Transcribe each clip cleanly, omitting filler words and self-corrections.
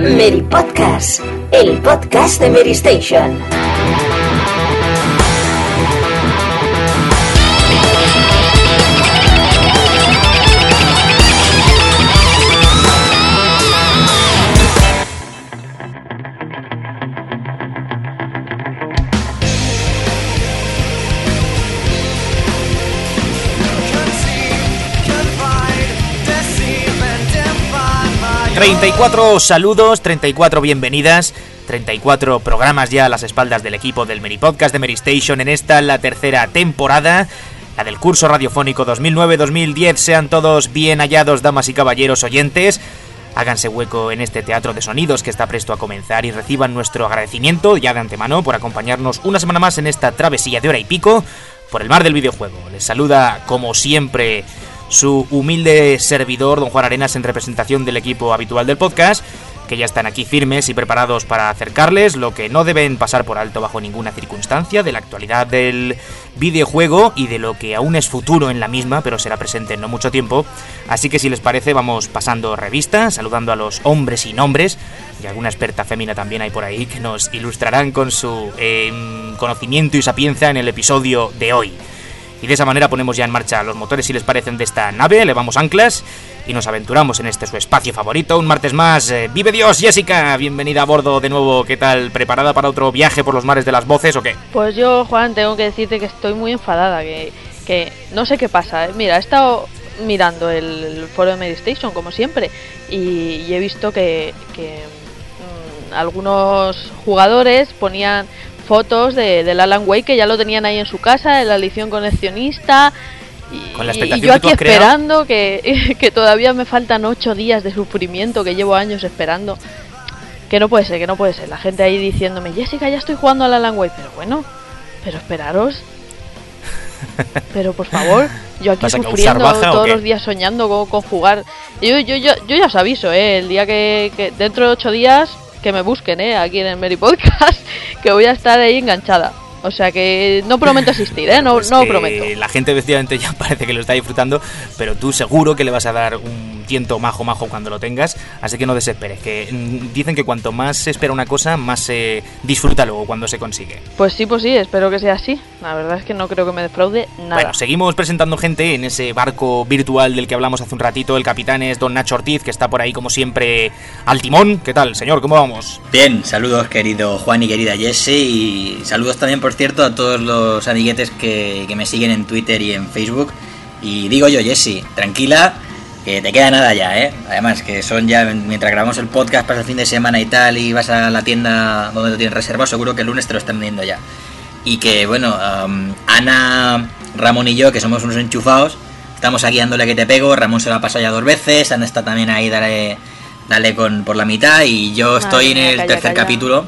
Mary Podcast, el podcast de Mary Station. ...34 saludos, 34 bienvenidas, 34 programas ya a las espaldas del equipo del Mary Podcast de Mary Station en esta, la tercera temporada, la del curso radiofónico 2009-2010. Sean todos bien hallados, damas y caballeros oyentes. Háganse hueco en este teatro de sonidos que está presto a comenzar y reciban nuestro agradecimiento ya de antemano por acompañarnos una semana más en esta travesía de hora y pico por el mar del videojuego. Les saluda, como siempre, su humilde servidor, don Juan Arenas, en representación del equipo habitual del podcast, que ya están aquí firmes y preparados para acercarles lo que no deben pasar por alto bajo ninguna circunstancia de la actualidad del videojuego y de lo que aún es futuro en la misma, pero será presente en no mucho tiempo. Así que si les parece, vamos pasando revista, saludando a los hombres y nombres, y alguna experta fémina también hay por ahí que nos ilustrarán con su conocimiento y sapiencia en el episodio de hoy. Y de esa manera ponemos ya en marcha los motores, si les parecen, de esta nave, elevamos anclas y nos aventuramos en este su espacio favorito. Un martes más. ¡Vive Dios, Jessica! Bienvenida a bordo de nuevo. ¿Qué tal? ¿Preparada para otro viaje por los mares de las voces o qué? Pues yo, Juan, tengo que decirte que estoy muy enfadada, que no sé qué pasa. Mira, he estado mirando el foro de Mary Station, como siempre, y he visto que algunos jugadores ponían fotos del Alan Wake, que ya lo tenían ahí en su casa, en la edición coleccionista, y yo aquí esperando que todavía me faltan 8 días de sufrimiento que llevo años esperando. Que no puede ser, la gente ahí diciéndome: Jessica, ya estoy jugando al Alan Wake. Pero bueno, pero esperaros, pero por favor, yo aquí sufriendo todos los días soñando con jugar. Yo ya os aviso, el día que dentro de 8 días que me busquen, aquí en el Mary Podcast, que voy a estar ahí enganchada. O sea que no prometo asistir, no prometo. La gente efectivamente ya parece que lo está disfrutando, pero tú seguro que le vas a dar un tiento majo cuando lo tengas, así que no desesperes, que dicen que cuanto más se espera una cosa, más se disfruta luego cuando se consigue. Pues sí, espero que sea así. La verdad es que no creo que me defraude nada. Bueno, seguimos presentando gente en ese barco virtual del que hablamos hace un ratito. El capitán es don Nacho Ortiz, que está por ahí como siempre al timón. ¿Qué tal, señor? ¿Cómo vamos? Bien, saludos querido Juan y querida Jessie, y saludos también, por cierto, a todos los amiguetes que me siguen en Twitter y en Facebook. Y digo yo, Jessie, tranquila, que te queda nada ya, Además que son ya, mientras grabamos el podcast, pasa el fin de semana y tal, y vas a la tienda donde lo tienes reservado, seguro que el lunes te lo están vendiendo ya. Y que bueno, Ana, Ramón y yo, que somos unos enchufados, estamos aquí dándole que te pego. Ramón se lo ha pasado ya 2 veces, Ana está también ahí, dale por la mitad, y yo estoy en el tercer capítulo.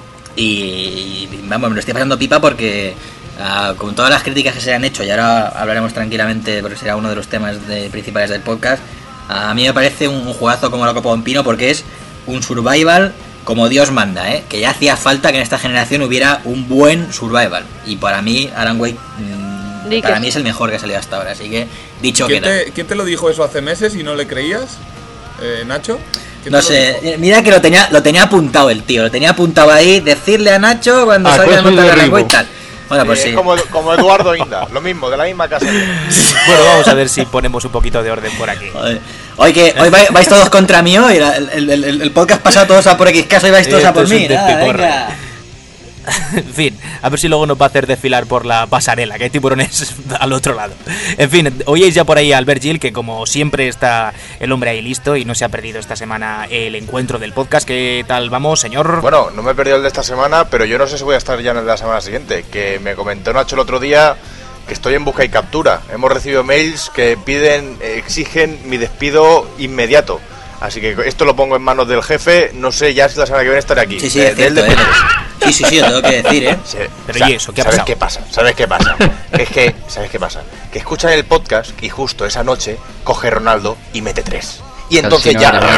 Y vamos, me lo estoy pasando pipa porque con todas las críticas que se han hecho, y ahora hablaremos tranquilamente porque será uno de los temas principales del podcast, a mí me parece un juegazo como la copa de un pino, porque es un survival como Dios manda, que ya hacía falta que en esta generación hubiera un buen survival, y para mí Alan Wake para mí es el mejor que ha salido hasta ahora, así que dicho queda. ¿Quién te lo dijo eso hace meses y no le creías, Nacho? No sé, mira que lo tenía apuntado el tío, lo tenía apuntado ahí, decirle a Nacho cuando salga el montar de Alan Wake y tal. Bueno, pues sí. Como Eduardo Inda, lo mismo, de la misma casa. Bueno, vamos a ver si ponemos un poquito de orden por aquí. Hoy vais todos contra mí hoy, el podcast pasado todos a por X caso y vais todos a por mí. Venga. En fin, a ver si luego nos va a hacer desfilar por la pasarela, que hay tiburones al otro lado. En fin, oíais ya por ahí a Albert Gil, que como siempre está el hombre ahí listo y no se ha perdido esta semana el encuentro del podcast. ¿Qué tal vamos, señor? Bueno, no me he perdido el de esta semana, pero yo no sé si voy a estar ya en el de la semana siguiente, que me comentó Nacho el otro día que estoy en busca y captura. Hemos recibido mails que exigen mi despido inmediato. Así que esto lo pongo en manos del jefe. No sé ya si la semana que viene estaré aquí. Sí, es cierto, Sí, lo tengo que decir, Sí, pero ¿y eso? ¿Qué ha pasado? ¿Sabes qué pasa? ¿Sabes qué pasa? Que escuchan el podcast y justo esa noche coge Ronaldo y mete 3. Y entonces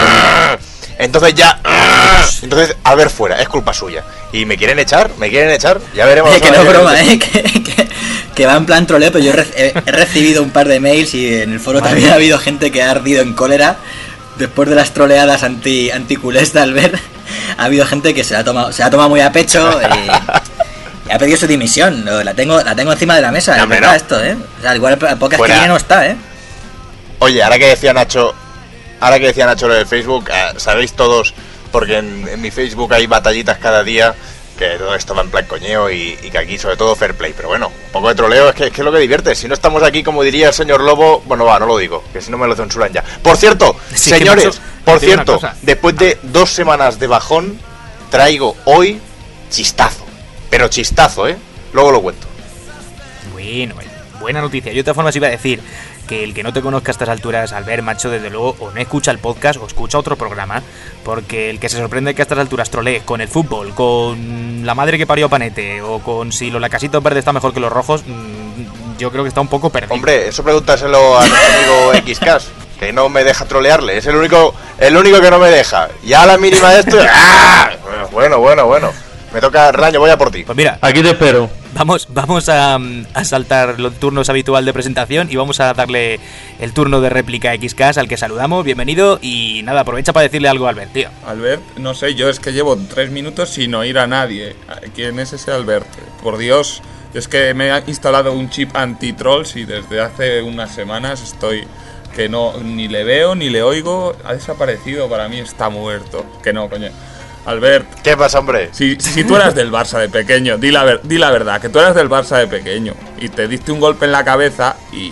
Entonces, a ver fuera, es culpa suya. Y me quieren echar, ya veremos. Que no es broma, que va en plan troleo, pero yo he recibido un par de mails y en el foro también ha habido gente que ha ardido en cólera después de las troleadas anticulés de Albert, ha habido gente que se la ha tomado muy a pecho y ha pedido su dimisión. La tengo encima de la mesa. No, es verdad esto, O sea, igual el podcast que viene no está, Oye, ahora que decía Nacho lo del Facebook, sabéis todos, porque en mi Facebook hay batallitas cada día, que todo esto va en plan coñeo y que aquí sobre todo fair play, pero bueno, un poco de troleo es que es lo que divierte. Si no estamos aquí, como diría el señor Lobo, bueno, no lo digo, que si no me lo censuran ya. Por cierto, sí, señores, después de 2 semanas de bajón, traigo hoy chistazo, pero chistazo, luego lo cuento. Bueno, buena noticia. Yo de todas formas iba a decir que el que no te conozca a estas alturas, Albert, macho, desde luego, o no escucha el podcast o escucha otro programa, porque el que se sorprende que a estas alturas trolee con el fútbol, con la madre que parió a Panete, o con si los lacasitos verdes está mejor que los rojos, yo creo que está un poco perdido. Hombre, eso pregúntaselo a nuestro amigo XCAS, que no me deja trolearle, es el único que no me deja. Ya a la mínima de esto, ¡ah! Bueno. Me toca, Relaño, voy a por ti. Pues mira, aquí te espero. Vamos a saltar los turnos habitual de presentación y vamos a darle el turno de réplica a XCAS, al que saludamos. Bienvenido y nada, aprovecha para decirle algo a Albert, tío. Albert, no sé, yo es que llevo 3 minutos sin oír a nadie. ¿Quién es ese Albert? Por Dios, es que me he instalado un chip anti-trolls y desde hace unas semanas estoy que no, ni le veo ni le oigo, ha desaparecido, para mí está muerto. Que no, coño. Albert, ¿qué pasa, hombre? Si tú eras del Barça de pequeño, di la verdad, que tú eras del Barça de pequeño y te diste un golpe en la cabeza y...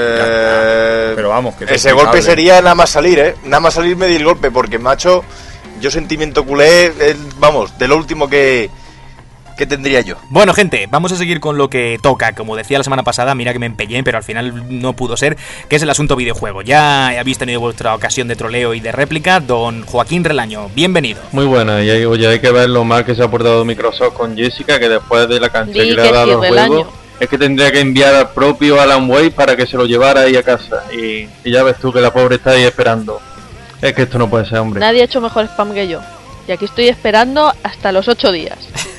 Pero vamos, que ese golpe sería nada más salir, Nada más salir me di el golpe, porque, macho, yo sentimiento culé, vamos, de lo último que tendría yo. Bueno, gente, vamos a seguir con lo que toca. Como decía la semana pasada, mira que me empeñé, pero al final no pudo ser, que es el asunto videojuego. Ya habéis tenido vuestra ocasión de troleo y de réplica. Don Joaquín Relaño, bienvenido. Muy buena, y hay que ver lo mal que se ha portado Microsoft con Jessica, que después de la cancha que le ha dado el juego, es que tendría que enviar al propio Alan Wake para que se lo llevara ahí a casa. Y ya ves tú que la pobre está ahí esperando. Es que esto no puede ser, hombre. Nadie ha hecho mejor spam que yo. Y aquí estoy esperando hasta los 8 días.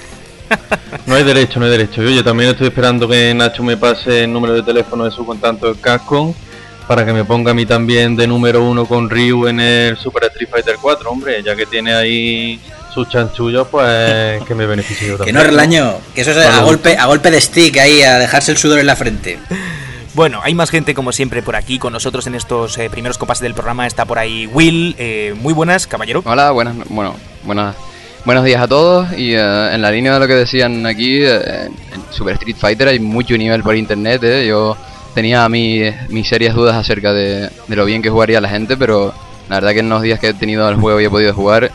No hay derecho. Yo también estoy esperando que Nacho me pase el número de teléfono de su contacto de Capcom para que me ponga a mí también de número 1 con Ryu en el Super Street Fighter 4, hombre, ya que tiene ahí sus chanchullos, pues que me beneficie yo también. Que no, Relaño, que eso es a golpe de stick ahí, a dejarse el sudor en la frente. Bueno, hay más gente como siempre por aquí con nosotros en estos primeros compases del programa. Está por ahí Will, muy buenas, caballero. Hola, buenos días a todos. Y en la línea de lo que decían aquí, en Super Street Fighter hay mucho nivel por internet. Yo tenía mis serias dudas acerca de lo bien que jugaría la gente, pero la verdad que en los días que he tenido el juego y he podido jugar,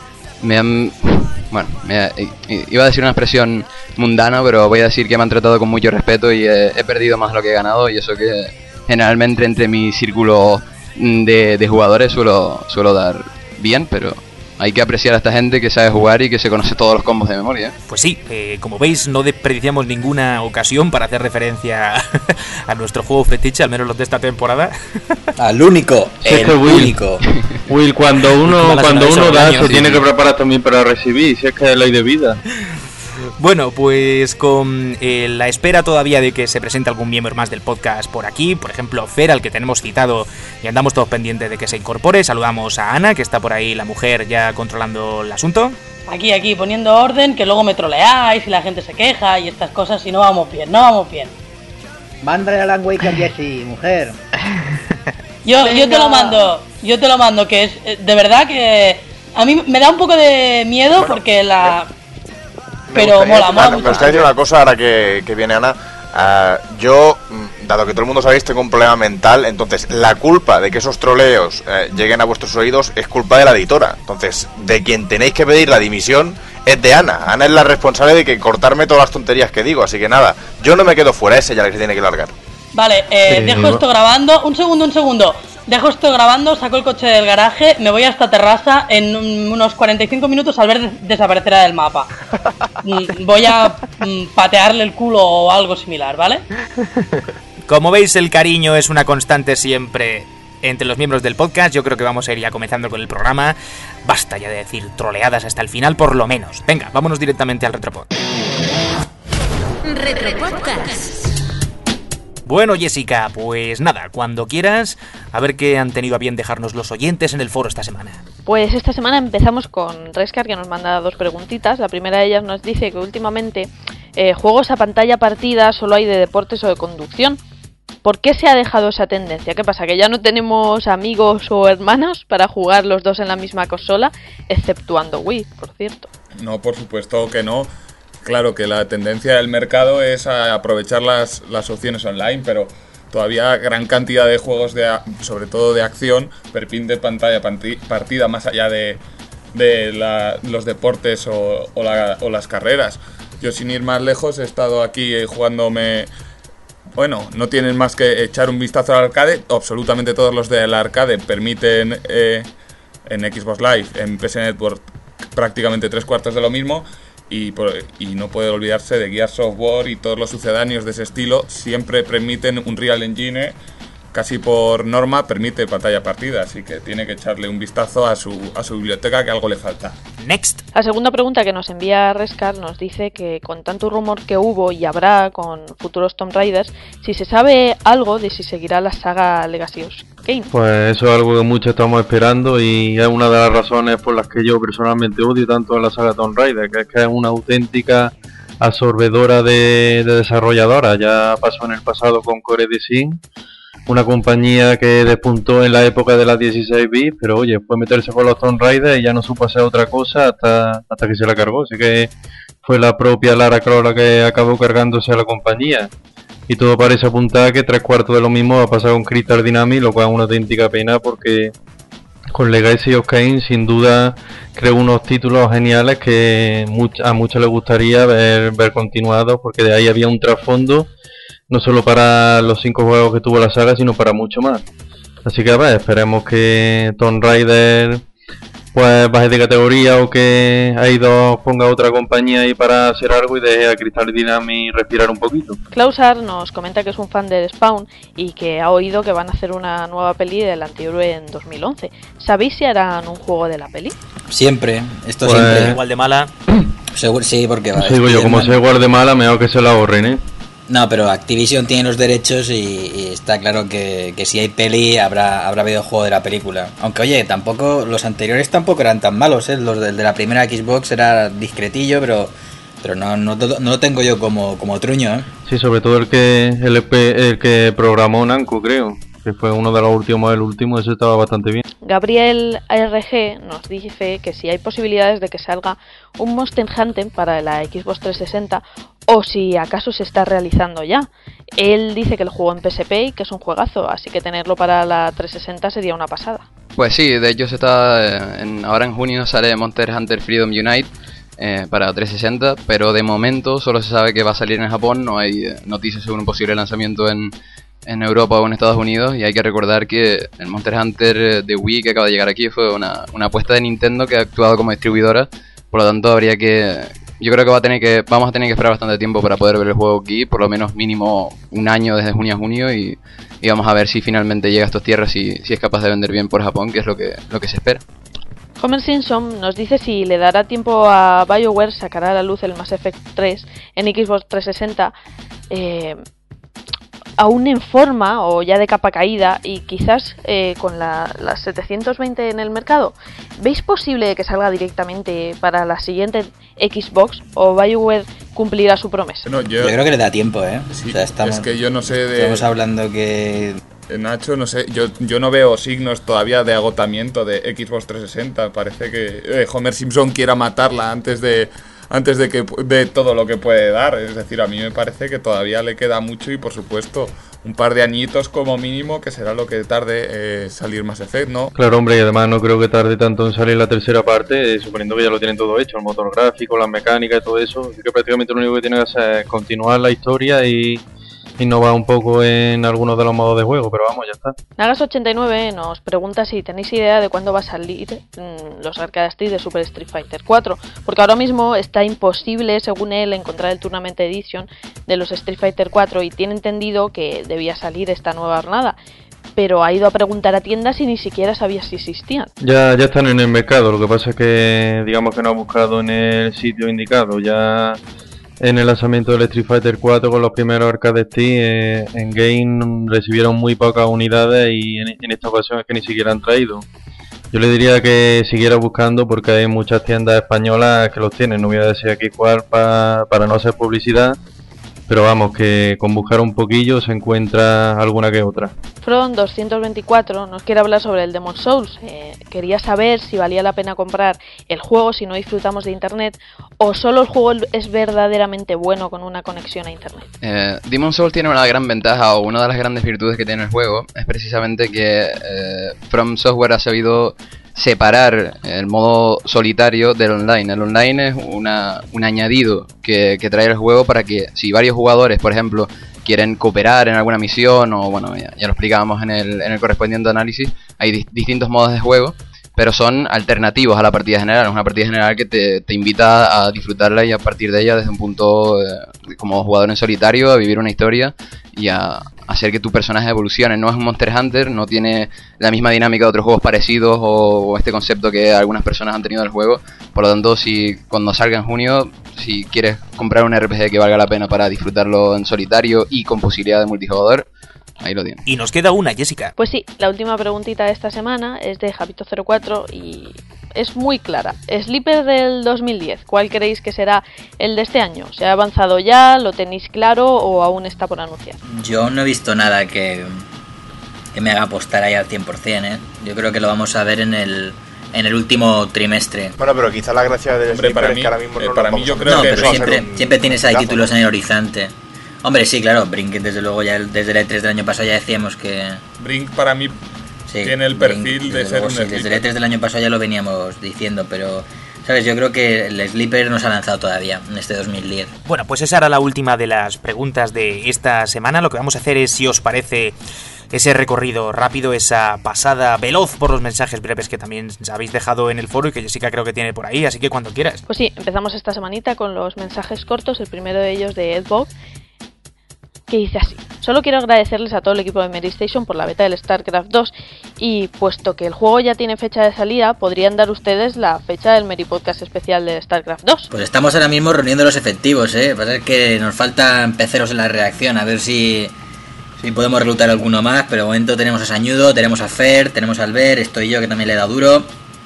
iba a decir una expresión mundana, pero voy a decir que me han tratado con mucho respeto y he perdido más de lo que he ganado, y eso que generalmente entre mi círculo de jugadores suelo dar bien, pero hay que apreciar a esta gente que sabe jugar y que se conoce todos los combos de memoria. Pues sí, como veis no desperdiciamos ninguna ocasión para hacer referencia a nuestro juego fetiche, al menos los de esta temporada. Al único, único. Will, cuando uno da, se tiene que preparar también para recibir, si es que es ley de vida. Bueno, pues con la espera todavía de que se presente algún miembro más del podcast por aquí, por ejemplo Fer, al que tenemos citado y andamos todos pendientes de que se incorpore. Saludamos a Ana, que está por ahí, la mujer, ya controlando el asunto. Aquí, poniendo orden, que luego me troleáis y la gente se queja y estas cosas y no vamos bien. Mándale a Alan Wake a Jessie, mujer. Yo te lo mando, que es de verdad que a mí me da un poco de miedo, bueno, porque pero mola mucho. Me gustaría decir una cosa ahora que viene Ana. Yo, dado que todo el mundo sabéis, tengo un problema mental, entonces la culpa de que esos troleos lleguen a vuestros oídos es culpa de la editora. Entonces, de quien tenéis que pedir la dimisión es de Ana. Ana es la responsable de que cortarme todas las tonterías que digo, así que nada, yo no me quedo fuera, es ella la que se tiene que largar. Vale, dejo esto grabando. Un segundo. Dejo esto grabando, saco el coche del garaje, me voy a esta terraza, en unos 45 minutos Albert desaparecerá del mapa. Voy a patearle el culo o algo similar, ¿vale? Como veis, el cariño es una constante siempre entre los miembros del podcast. Yo creo que vamos a ir ya comenzando con el programa. Basta ya de decir troleadas hasta el final, por lo menos. Venga, vámonos directamente al Retropod. Retropodcast. Bueno, Jessica, pues nada, cuando quieras, a ver qué han tenido a bien dejarnos los oyentes en el foro esta semana. Pues esta semana empezamos con Rescar, que nos manda 2 preguntitas. La primera de ellas nos dice que últimamente juegos a pantalla partida solo hay de deportes o de conducción. ¿Por qué se ha dejado esa tendencia? ¿Qué pasa? ¿Que ya no tenemos amigos o hermanos para jugar los dos en la misma consola? Exceptuando Wii, por cierto. No, por supuesto que no. Claro que la tendencia del mercado es a aprovechar las opciones online, pero todavía gran cantidad de juegos, sobre todo de acción, permite pantalla partida más allá de los deportes o las carreras. Yo, sin ir más lejos, he estado aquí jugándome... Bueno, no tienen más que echar un vistazo al arcade. Absolutamente todos los del arcade permiten en Xbox Live, en PS Network, prácticamente 3/4 de lo mismo. Y no puede olvidarse de Gears of War y todos los sucedáneos de ese estilo. Siempre permiten un Real Engine, casi por norma permite pantalla partida, así que tiene que echarle un vistazo a su biblioteca, que algo le falta. Next. La segunda pregunta que nos envía Rescar nos dice que con tanto rumor que hubo y habrá con futuros Tomb Raiders, si se sabe algo de si seguirá la saga Legacy of Kain. Pues eso es algo que muchos estamos esperando y es una de las razones por las que yo personalmente odio tanto a la saga Tomb Raider, que es una auténtica absorbedora de desarrolladoras. Ya pasó en el pasado con Core Design, una compañía que despuntó en la época de las 16 bits, pero oye, fue meterse con los Tomb Raider y ya no supo hacer otra cosa hasta que se la cargó. Así que fue la propia Lara Croft la que acabó cargándose a la compañía. Y todo parece apuntar que 3/4 de lo mismo va a pasar con Crystal Dynamics, lo cual es una auténtica pena porque con Legacy of Kain sin duda creó unos títulos geniales que a muchos les gustaría ver continuados, porque de ahí había un trasfondo no solo para los 5 juegos que tuvo la saga, sino para mucho más. Así que a ver, esperemos que Tomb Raider pues baje de categoría o que Eidos ponga otra compañía ahí para hacer algo y deje a Crystal Dynamics respirar un poquito. Klausar nos comenta que es un fan de Spawn y que ha oído que van a hacer una nueva peli del antihéroe en 2011. ¿Sabéis si harán un juego de la peli? Siempre, esto pues, siempre. Igual de mala. Seguro, sí, porque va. Digo yo, como sea igual de mala, mejor que se la ahorren, ¿eh? No, pero Activision tiene los derechos y está claro que si hay peli habrá videojuego de la película. Aunque oye, tampoco los anteriores tampoco eran tan malos, ¿eh? Los de la primera Xbox era discretillo, pero no lo tengo yo como truño, ¿eh? Sí, sobre todo el que programó Namco, creo, que fue uno de los últimos, el último, ese estaba bastante bien. Gabriel ARG nos dice que si hay posibilidades de que salga un Monster Hunter para la Xbox 360 o si acaso se está realizando ya. Él dice que lo jugó en PSP y que es un juegazo, así que tenerlo para la 360 sería una pasada. Pues sí, de hecho ahora en junio sale Monster Hunter Freedom Unite para 360, pero de momento solo se sabe que va a salir en Japón, no hay noticias sobre un posible lanzamiento en Europa o en Estados Unidos, y hay que recordar que el Monster Hunter de Wii que acaba de llegar aquí fue una apuesta de Nintendo que ha actuado como distribuidora, por lo tanto yo creo que vamos a tener que esperar bastante tiempo para poder ver el juego aquí, por lo menos mínimo un año desde junio a junio, y vamos a ver si finalmente llega a estas tierras y si es capaz de vender bien por Japón, que es lo que se espera. Homer Simpson nos dice si le dará tiempo a BioWare sacar a la luz el Mass Effect 3 en Xbox 360 aún en forma o ya de capa caída y quizás con las 720 en el mercado. ¿Veis posible que salga directamente para la siguiente Xbox o BioWare cumplirá su promesa? No, yo creo que le da tiempo, ¿eh? Sí, o sea, es que yo no sé estamos hablando que... Nacho, no sé, yo no veo signos todavía de agotamiento de Xbox 360. Parece que Homer Simpson quiera matarla antes de todo lo que puede dar. Es decir, a mí me parece que todavía le queda mucho y por supuesto un par de añitos como mínimo, que será lo que tarde salir Mass Effect, ¿no? Claro, hombre, y además no creo que tarde tanto en salir la tercera parte, suponiendo que ya lo tienen todo hecho, el motor gráfico, las mecánicas y todo eso. Así que prácticamente lo único que tienen que hacer es continuar la historia y innovar un poco en algunos de los modos de juego, pero vamos, ya está. Nagas89 nos pregunta si tenéis idea de cuándo va a salir los Arcade Stick de Super Street Fighter 4, porque ahora mismo está imposible, según él, encontrar el Tournament Edition de los Street Fighter 4 y tiene entendido que debía salir esta nueva jornada, pero ha ido a preguntar a tiendas y ni siquiera sabía si existían. Ya están en el mercado, lo que pasa es que digamos que no ha buscado en el sitio indicado, ya en el lanzamiento del Street Fighter 4 con los primeros arcade stick. En Game recibieron muy pocas unidades y en esta ocasión es que ni siquiera han traído. Yo le diría que siguiera buscando porque hay muchas tiendas españolas que los tienen. No voy a decir aquí cuál para no hacer publicidad, pero vamos, que con buscar un poquillo se encuentra alguna que otra. From224 nos quiere hablar sobre el Demon's Souls. Quería saber si valía la pena comprar el juego si no disfrutamos de internet, o solo el juego es verdaderamente bueno con una conexión a internet. Demon's Souls tiene una gran ventaja, o una de las grandes virtudes que tiene el juego es precisamente que From Software ha sabido separar el modo solitario del online. El online es un añadido que trae el juego para que si varios jugadores, por ejemplo, quieren cooperar en alguna misión, o bueno, ya lo explicábamos en el correspondiente análisis, hay distintos modos de juego, pero son alternativos a la partida general. Es una partida general que te invita a disfrutarla y a partir de ella desde un punto como jugador en solitario, a vivir una historia y a hacer que tu personaje evolucione. No es un Monster Hunter, no tiene la misma dinámica de otros juegos parecidos o este concepto que algunas personas han tenido del juego. Por lo tanto, si cuando salga en junio, si quieres comprar un RPG que valga la pena para disfrutarlo en solitario y con posibilidad de multijugador, ahí lo tienes. Y nos queda una, Jessica. Pues sí, la última preguntita de esta semana es de Javito04 y es muy clara. Sleeper del 2010, ¿cuál creéis que será el de este año? ¿Se ha avanzado ya? ¿Lo tenéis claro o aún está por anunciar? Yo no he visto nada que me haga apostar ahí al 100%, ¿eh? Yo creo que lo vamos a ver en el último trimestre. Bueno, pero quizá la gracia del Sleeper es que ahora mismo no para mí yo creo no, que pero siempre tienes ahí títulos en el horizonte. Hombre, sí, claro, Brink desde luego ya desde el E3 del año pasado ya decíamos que... Brink para mí sí, tiene el perfil Brink, de ser un Sleeper. Desde el E3 del año pasado ya lo veníamos diciendo, pero... ¿Sabes? Yo creo que el Sleeper no se ha lanzado todavía en este 2010. Bueno, pues esa era la última de las preguntas de esta semana. Lo que vamos a hacer es, si os parece, ese recorrido rápido, esa pasada veloz por los mensajes breves que también habéis dejado en el foro y que Jessica creo que tiene por ahí, así que cuando quieras. Pues sí, empezamos esta semanita con los mensajes cortos, el primero de ellos de Edbog, que dice así: solo quiero agradecerles a todo el equipo de Meristation por la beta del StarCraft 2 y puesto que el juego ya tiene fecha de salida, podrían dar ustedes la fecha del Meripodcast especial de StarCraft 2. Pues estamos ahora mismo reuniendo los efectivos, pasa es que nos faltan peceros en la redacción, a ver si podemos reclutar alguno más, pero de momento tenemos a Sañudo, tenemos a Fer, tenemos a Albert, estoy yo que también le he dado duro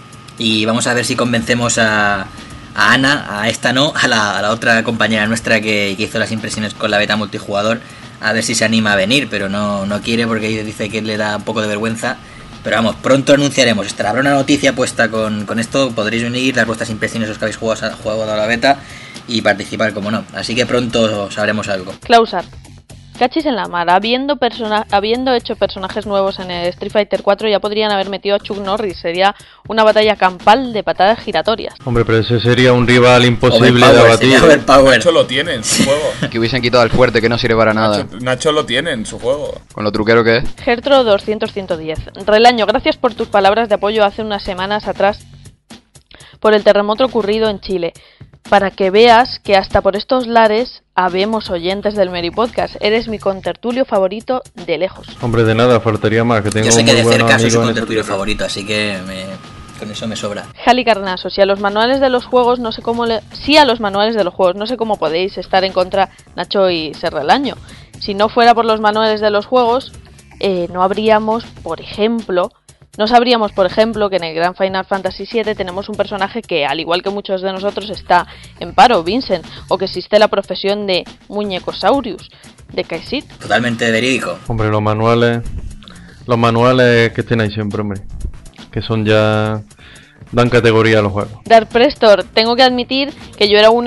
y vamos a ver si convencemos a Ana, a esta no, a la otra compañera nuestra que hizo las impresiones con la beta multijugador, a ver si se anima a venir, pero no quiere porque dice que le da un poco de vergüenza. Pero vamos, pronto anunciaremos, habrá una noticia puesta con esto, podréis venir, dar vuestras impresiones los que habéis jugado a la beta y participar, como no. Así que pronto sabremos algo. Klausar: cachis en la mar, habiendo hecho personajes nuevos en el Street Fighter 4 ya podrían haber metido a Chuck Norris, sería una batalla campal de patadas giratorias. Hombre, pero ese sería un rival imposible de abatir. Nacho lo tiene en su juego. Que hubiesen quitado el fuerte, que no sirve para nada. Nacho lo tiene en su juego. Con lo truquero que es. Gertro 200-110. Relaño, gracias por tus palabras de apoyo hace unas semanas atrás por el terremoto ocurrido en Chile. Para que veas que hasta por estos lares habemos oyentes del Meripodcast. Eres mi contertulio favorito de lejos. Hombre, de nada, faltaría más. Que tengo yo sé que de cerca soy su contertulio favorito, así que con eso me sobra. Jali Carnaso: si a los manuales de los juegos no sé cómo a los manuales de los juegos no sé cómo podéis estar en contra, Nacho y Serrelaño. Si no fuera por los manuales de los juegos, no sabríamos, por ejemplo, que en el Gran Final Fantasy VII tenemos un personaje que, al igual que muchos de nosotros, está en paro, Vincent, o que existe la profesión de Muñecosaurus, de Kaisit. Totalmente verídico. Hombre, los manuales que estén ahí siempre, hombre, que son ya... dan categoría a los juegos. Dark Prestor: tengo que admitir que yo era uno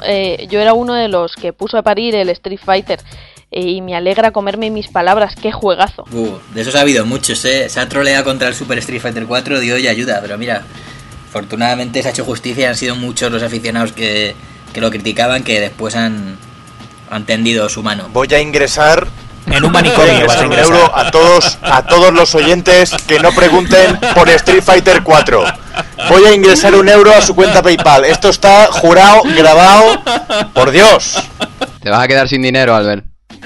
de los que puso a parir el Street Fighter. Y me alegra comerme mis palabras, qué juegazo. De esos ha habido muchos, Se ha troleado contra el Super Street Fighter 4, Dios y ayuda, pero mira, afortunadamente se ha hecho justicia y han sido muchos los aficionados que lo criticaban, que después han tendido su mano. Voy a ingresar en un manicomio un euro a todos los oyentes que no pregunten por Street Fighter 4. Voy a ingresar €1 a su cuenta PayPal. Esto está jurado, grabado, por Dios. Te vas a quedar sin dinero, Albert.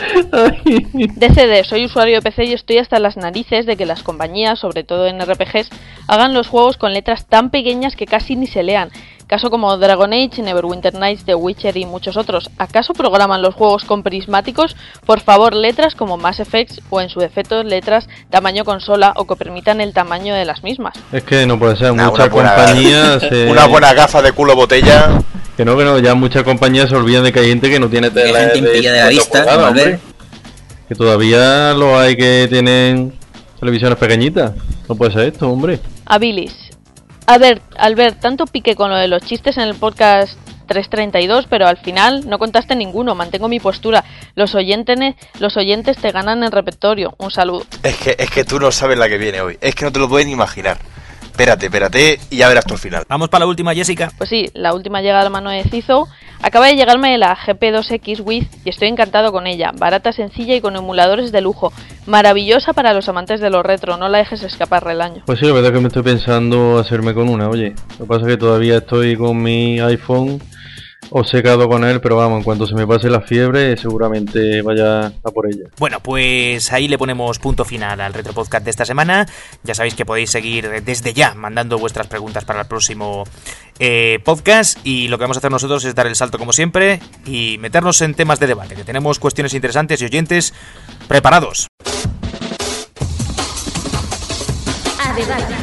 DCD: soy usuario de PC y estoy hasta las narices de que las compañías, sobre todo en RPGs, hagan los juegos con letras tan pequeñas que casi ni se lean. Caso como Dragon Age, Neverwinter Nights, The Witcher y muchos otros. ¿Acaso programan los juegos con prismáticos? Por favor, letras como Mass Effect o en su defecto letras tamaño consola o que permitan el tamaño de las mismas. Es que no puede ser, muchas compañías... Una buena gafa de culo botella... Que no, ya muchas compañías se olvidan de que hay gente que no tiene tele de la vista, hombre. Que todavía lo hay que tienen televisiones pequeñitas. No puede ser esto, hombre. Habilis. A ver, Albert, tanto pique con lo de los chistes en el podcast 332, pero al final no contaste ninguno. Mantengo mi postura. Los oyentes te ganan en repertorio. Un saludo. Es que tú no sabes la que viene hoy. Es que no te lo puedes ni imaginar. Espérate y ya verás tú el final. Vamos para la última, Jessica. Pues sí, la última llega a la mano de Cizo. Acaba de llegarme la GP2X With y estoy encantado con ella. Barata, sencilla y con emuladores de lujo. Maravillosa para los amantes de lo retro. No la dejes escapar el año. Pues sí, la verdad es que me estoy pensando hacerme con una, oye. Lo que pasa es que todavía estoy con mi iPhone obcecado con él, pero vamos, en cuanto se me pase la fiebre, seguramente vaya a por ella. Bueno, pues ahí le ponemos punto final al Retro Podcast de esta semana. Ya sabéis que podéis seguir desde ya mandando vuestras preguntas para el próximo podcast, y lo que vamos a hacer nosotros es dar el salto como siempre y meternos en temas de debate, que tenemos cuestiones interesantes y oyentes preparados. A debate.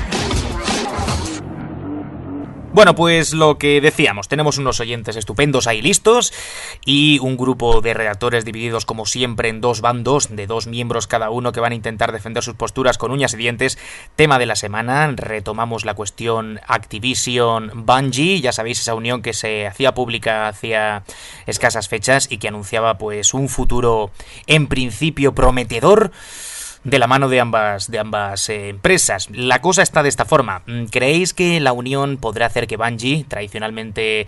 Bueno, pues lo que decíamos, tenemos unos oyentes estupendos ahí listos y un grupo de redactores divididos como siempre en dos bandos, de 2 miembros cada uno, que van a intentar defender sus posturas con uñas y dientes. Tema de la semana, retomamos la cuestión Activision-Bungie, ya sabéis, esa unión que se hacía pública hacía escasas fechas y que anunciaba pues un futuro en principio prometedor de la mano de ambas empresas. La cosa está de esta forma. ¿Creéis que la unión podrá hacer que Bungie, tradicionalmente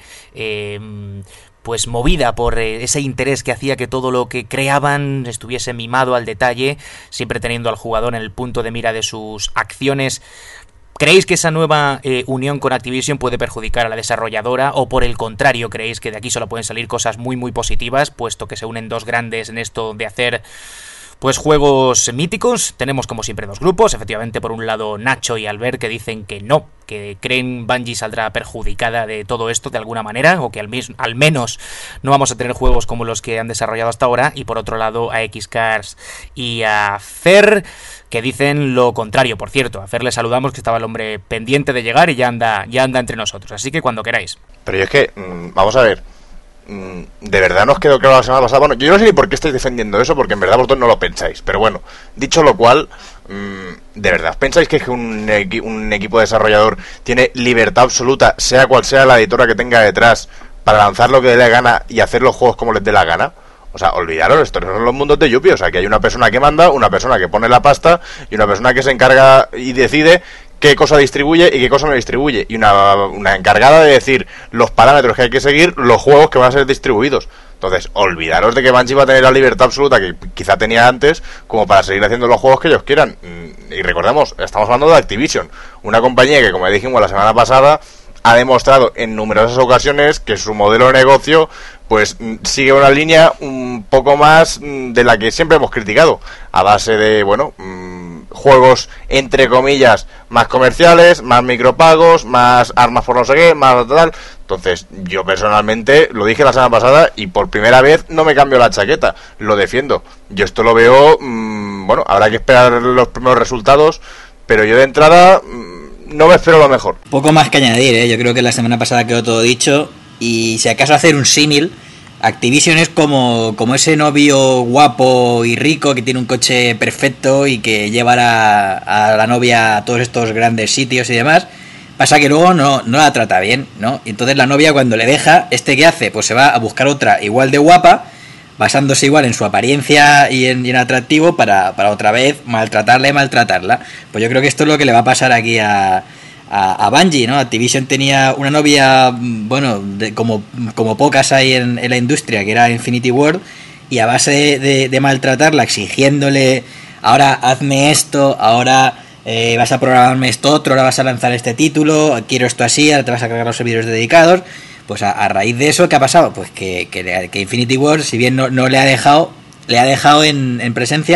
pues movida por ese interés que hacía que todo lo que creaban estuviese mimado al detalle, siempre teniendo al jugador en el punto de mira de sus acciones, ¿creéis que esa nueva unión con Activision puede perjudicar a la desarrolladora, o por el contrario creéis que de aquí solo pueden salir cosas muy muy positivas, puesto que se unen dos grandes en esto de hacer pues juegos míticos? Tenemos como siempre dos grupos, efectivamente, por un lado Nacho y Albert, que dicen que no, que creen Bungie saldrá perjudicada de todo esto de alguna manera, o que al menos no vamos a tener juegos como los que han desarrollado hasta ahora, y por otro lado a Xcars y a Fer, que dicen lo contrario. Por cierto, a Fer le saludamos, que estaba el hombre pendiente de llegar y ya anda entre nosotros, así que cuando queráis. Pero yo es que, vamos a ver, de verdad nos quedó claro la semana pasada. Bueno, yo no sé ni por qué estáis defendiendo eso, porque en verdad vosotros no lo pensáis. Pero bueno, dicho lo cual, ¿de verdad pensáis que un equipo desarrollador tiene libertad absoluta, sea cual sea la editora que tenga detrás, para lanzar lo que le dé la gana y hacer los juegos como les dé la gana? O sea, olvidaros, estos son los mundos de Yuppie. O sea, que hay una persona que manda, una persona que pone la pasta y una persona que se encarga y decide qué cosa distribuye y qué cosa no distribuye, y una encargada de decir los parámetros que hay que seguir, los juegos que van a ser distribuidos. Entonces, olvidaros de que Bungie va a tener la libertad absoluta que quizá tenía antes, como para seguir haciendo los juegos que ellos quieran. Y recordemos, estamos hablando de Activision, una compañía que, como dijimos la semana pasada, ha demostrado en numerosas ocasiones que su modelo de negocio pues sigue una línea un poco más de la que siempre hemos criticado, a base de, bueno, juegos entre comillas más comerciales, más micropagos, más armas por no sé qué, más tal. Entonces, yo personalmente lo dije la semana pasada y por primera vez no me cambio la chaqueta, lo defiendo. Yo esto lo veo, bueno, habrá que esperar los primeros resultados, pero yo de entrada no me espero lo mejor. Poco más que añadir, yo creo que la semana pasada quedó todo dicho. Y si acaso hacer un símil, Activision es como ese novio guapo y rico que tiene un coche perfecto y que lleva a la novia a todos estos grandes sitios y demás. Pasa que luego no la trata bien, ¿no? Y entonces la novia, cuando le deja, ¿qué hace? Pues se va a buscar otra igual de guapa, basándose igual en su apariencia y en atractivo, para otra vez maltratarla. Pues yo creo que esto es lo que le va a pasar aquí a Bungie, ¿no? Activision tenía una novia, bueno, como pocas hay en la industria, que era Infinity Ward, y a base de maltratarla, exigiéndole, ahora hazme esto, ahora vas a programarme esto otro, ahora vas a lanzar este título, quiero esto así, ahora te vas a cargar los servidores dedicados. Pues a raíz de eso, ¿qué ha pasado? Pues que Infinity Ward, si bien no le ha dejado en presencia,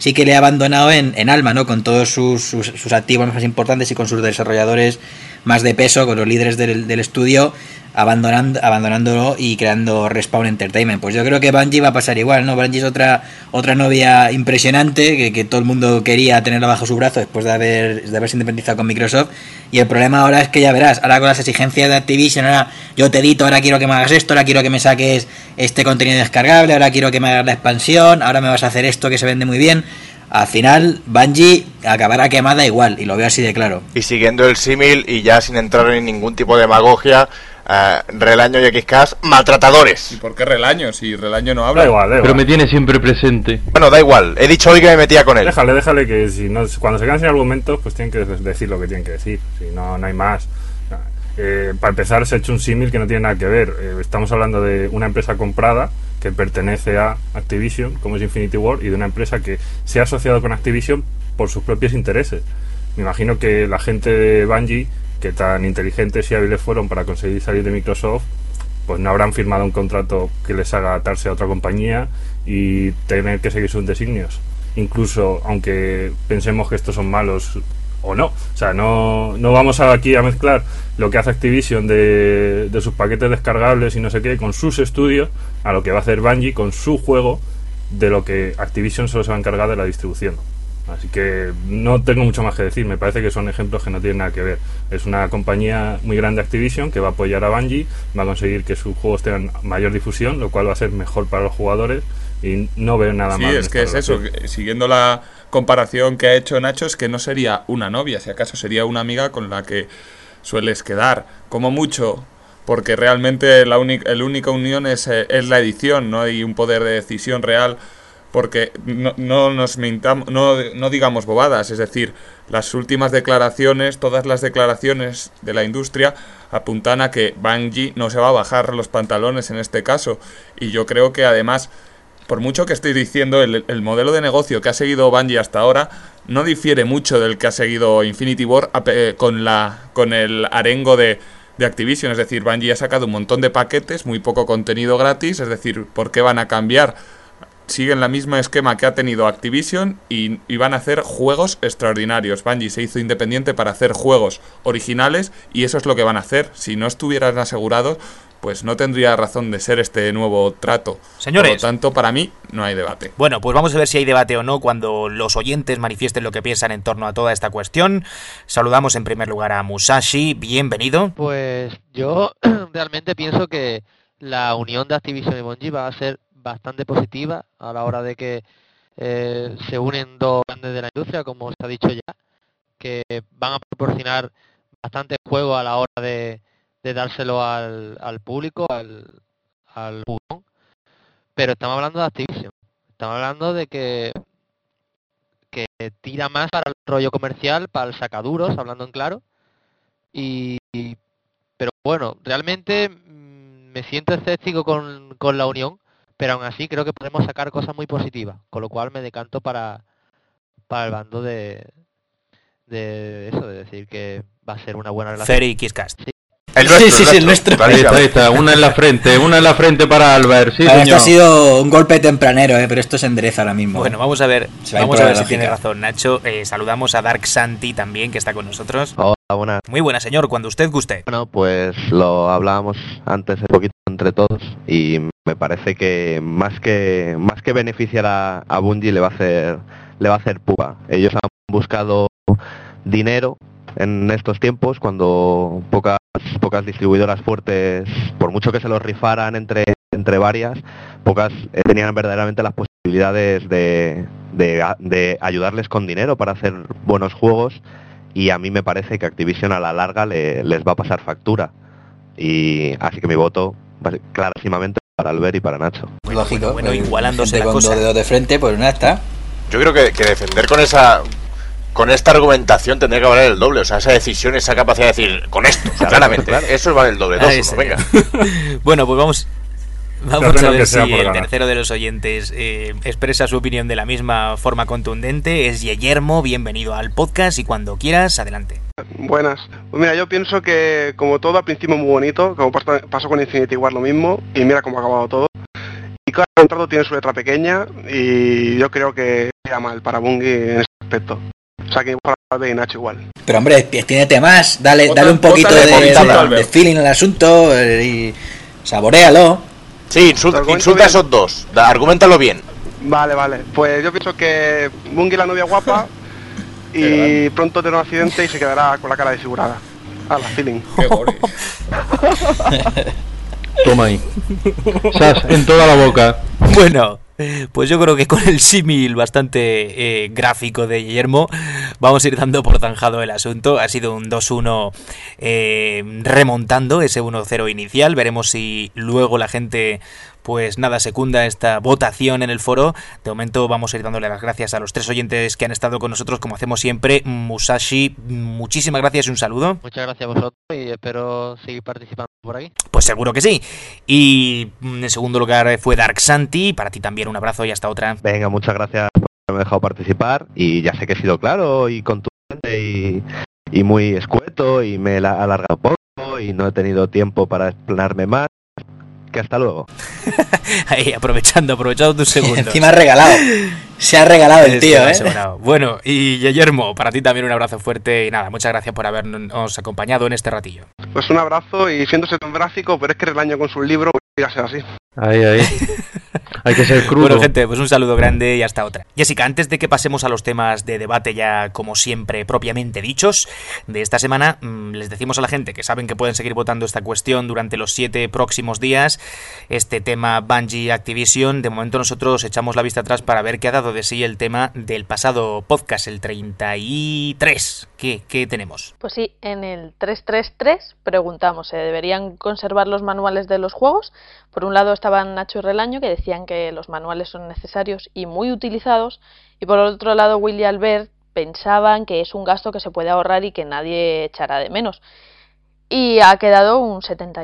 sí que le ha abandonado en alma, ¿no? Con todos sus activos más importantes y con sus desarrolladores más de peso, con los líderes del estudio, abandonándolo y creando Respawn Entertainment. Pues yo creo que Bungie va a pasar igual, ¿no? Bungie es otra novia impresionante que todo el mundo quería tenerla bajo su brazo después de haberse independizado con Microsoft, y el problema ahora es que ya verás, ahora con las exigencias de Activision, ahora yo te edito, ahora quiero que me hagas esto, ahora quiero que me saques este contenido descargable, ahora quiero que me hagas la expansión, ahora me vas a hacer esto que se vende muy bien. Al final Bungie acabará quemada igual, y lo veo así de claro. Y siguiendo el símil y ya sin entrar en ningún tipo de demagogia, Relaño y XCast, maltratadores. ¿Y por qué Relaño? Si Relaño no habla. Da igual. Pero me tiene siempre presente. Bueno, da igual, he dicho hoy que me metía con él. Déjale que si no, cuando se quedan sin argumentos, pues tienen que decir lo que tienen que decir. Si no hay más. Para empezar, se ha hecho un símil que no tiene nada que ver. Estamos hablando de una empresa comprada que pertenece a Activision, como es Infinity Ward, y de una empresa que se ha asociado con Activision por sus propios intereses. Me imagino que la gente de Bungie, que tan inteligentes y hábiles fueron para conseguir salir de Microsoft, pues no habrán firmado un contrato que les haga atarse a otra compañía y tener que seguir sus designios. Incluso, aunque pensemos que estos son malos o no. O sea, no vamos aquí a mezclar lo que hace Activision de sus paquetes descargables y no sé qué con sus estudios a lo que va a hacer Bungie con su juego, de lo que Activision solo se va a encargar de la distribución. Así que no tengo mucho más que decir, me parece que son ejemplos que no tienen nada que ver. Es una compañía muy grande, Activision, que va a apoyar a Bungie, va a conseguir que sus juegos tengan mayor difusión, lo cual va a ser mejor para los jugadores, y no veo nada más. Sí, es que es eso, siguiendo la comparación que ha hecho Nacho, es que no sería una novia, si acaso sería una amiga con la que sueles quedar, como mucho, porque realmente la única unión es la edición, no hay un poder de decisión real, porque no nos mintamos, no digamos bobadas, es decir, las últimas declaraciones, todas las declaraciones de la industria apuntan a que Bungie no se va a bajar los pantalones en este caso, y yo creo que además, por mucho que estoy diciendo, el modelo de negocio que ha seguido Bungie hasta ahora no difiere mucho del que ha seguido Infinity Ward con el arengo de Activision, es decir, Bungie ha sacado un montón de paquetes, muy poco contenido gratis, es decir, ¿por qué van a cambiar? Siguen el mismo esquema que ha tenido Activision y van a hacer juegos extraordinarios. Bungie se hizo independiente para hacer juegos originales y eso es lo que van a hacer. Si no estuvieran asegurados, pues no tendría razón de ser este nuevo trato. Señores, por lo tanto, para mí no hay debate. Bueno, pues vamos a ver si hay debate o no cuando los oyentes manifiesten lo que piensan en torno a toda esta cuestión. Saludamos en primer lugar a Musashi, bienvenido. Pues yo realmente pienso que la unión de Activision y Bungie va a ser bastante positiva a la hora de que se unen dos grandes de la industria, como se ha dicho ya, que van a proporcionar bastante juego a la hora de dárselo al público, al jugón. Pero estamos hablando de Activision, estamos hablando de que tira más para el rollo comercial, para el sacaduros, hablando en claro, pero bueno, realmente me siento escéptico con la unión, pero aún así creo que podemos sacar cosas muy positivas, con lo cual me decanto para el bando de eso, de decir que va a ser una buena relación. Ferry Kisscast. Sí. El nuestro. Ahí está, una en la frente para Albert. Sí, señor. Esto ha sido un golpe tempranero, pero esto se endereza ahora mismo. Bueno, vamos a ver si tiene razón Nacho. Saludamos a Dark Santi también, que está con nosotros. Hola, buenas. Muy buena, señor, cuando usted guste. Bueno, pues lo hablábamos antes un poquito entre todos y me parece que más que beneficiar a Bungie le va a hacer pupa. Ellos han buscado dinero en estos tiempos, cuando pocas distribuidoras fuertes, por mucho que se los rifaran entre varias, pocas tenían verdaderamente las posibilidades de ayudarles con dinero para hacer buenos juegos, y a mí me parece que Activision a la larga les va a pasar factura, y así que mi voto clarísimamente para Albert y para Nacho. Lógico, bueno, igualándose la con cosa. Dos dedos de frente, pues nada, está. Yo creo que defender con esta argumentación tendría que valer el doble, o sea, esa decisión, esa capacidad de decir, con esto, o sea, claramente, claro. Eso vale el doble, 2-1, venga. Bueno, pues vamos a ver si el tercero de los oyentes expresa su opinión de la misma forma contundente. Es Guillermo, bienvenido al podcast y cuando quieras, adelante. Buenas. Pues mira, yo pienso que como todo al principio muy bonito, como pasó con Infinity Ward lo mismo, y mira cómo ha acabado todo. Y cada contrato tiene su letra pequeña y yo creo que sería mal para Bungie en ese aspecto. O sea que para de Nacho igual. Pero hombre, tiénete más, dale un poquito de feeling al asunto y saboréalo. Sí, insulta a esos dos, argumentalo bien. Vale, pues yo pienso que Bungie la novia guapa y pronto tendrá un accidente y se quedará con la cara desfigurada. La feeling. Qué gore. Toma ahí. Sas, en toda la boca. Bueno, pues yo creo que con el símil bastante gráfico de Guillermo vamos a ir dando por zanjado el asunto. Ha sido un 2-1 remontando ese 1-0 inicial. Veremos si luego la gente pues nada, secunda esta votación en el foro. De momento vamos a ir dándole las gracias a los 3 oyentes que han estado con nosotros, como hacemos siempre. Musashi, muchísimas gracias y un saludo. Muchas gracias a vosotros y espero seguir participando por aquí. Pues seguro que sí. Y en segundo lugar fue Dark Santi. Para ti también un abrazo y hasta otra. Venga, muchas gracias por haberme dejado participar. Y ya sé que he sido claro y contundente y muy escueto y me he alargado poco y no he tenido tiempo para explanarme más. Que hasta luego. Ahí, aprovechando tu segundo. Encima se ha regalado el tío, Bueno, y Guillermo, para ti también un abrazo fuerte y nada, muchas gracias por habernos acompañado en este ratillo. Pues un abrazo y siéndose tan gráfico, pero es que el año con sus libros iba a ser así. Ahí. Hay que ser crudo. Bueno, gente, pues un saludo grande y hasta otra. Jessica, antes de que pasemos a los temas de debate ya, como siempre, propiamente dichos, de esta semana, les decimos a la gente que saben que pueden seguir votando esta cuestión durante los 7 próximos días, este tema Bungie Activision. De momento nosotros echamos la vista atrás para ver qué ha dado de sí el tema del pasado podcast, el 33. ¿Qué tenemos? Pues sí, en el 333 preguntamos, ¿se deberían conservar los manuales de los juegos? Por un lado estaban Nacho y Relaño, que decían que los manuales son necesarios y muy utilizados, y por otro lado Willy y Albert pensaban que es un gasto que se puede ahorrar y que nadie echará de menos. Y ha quedado un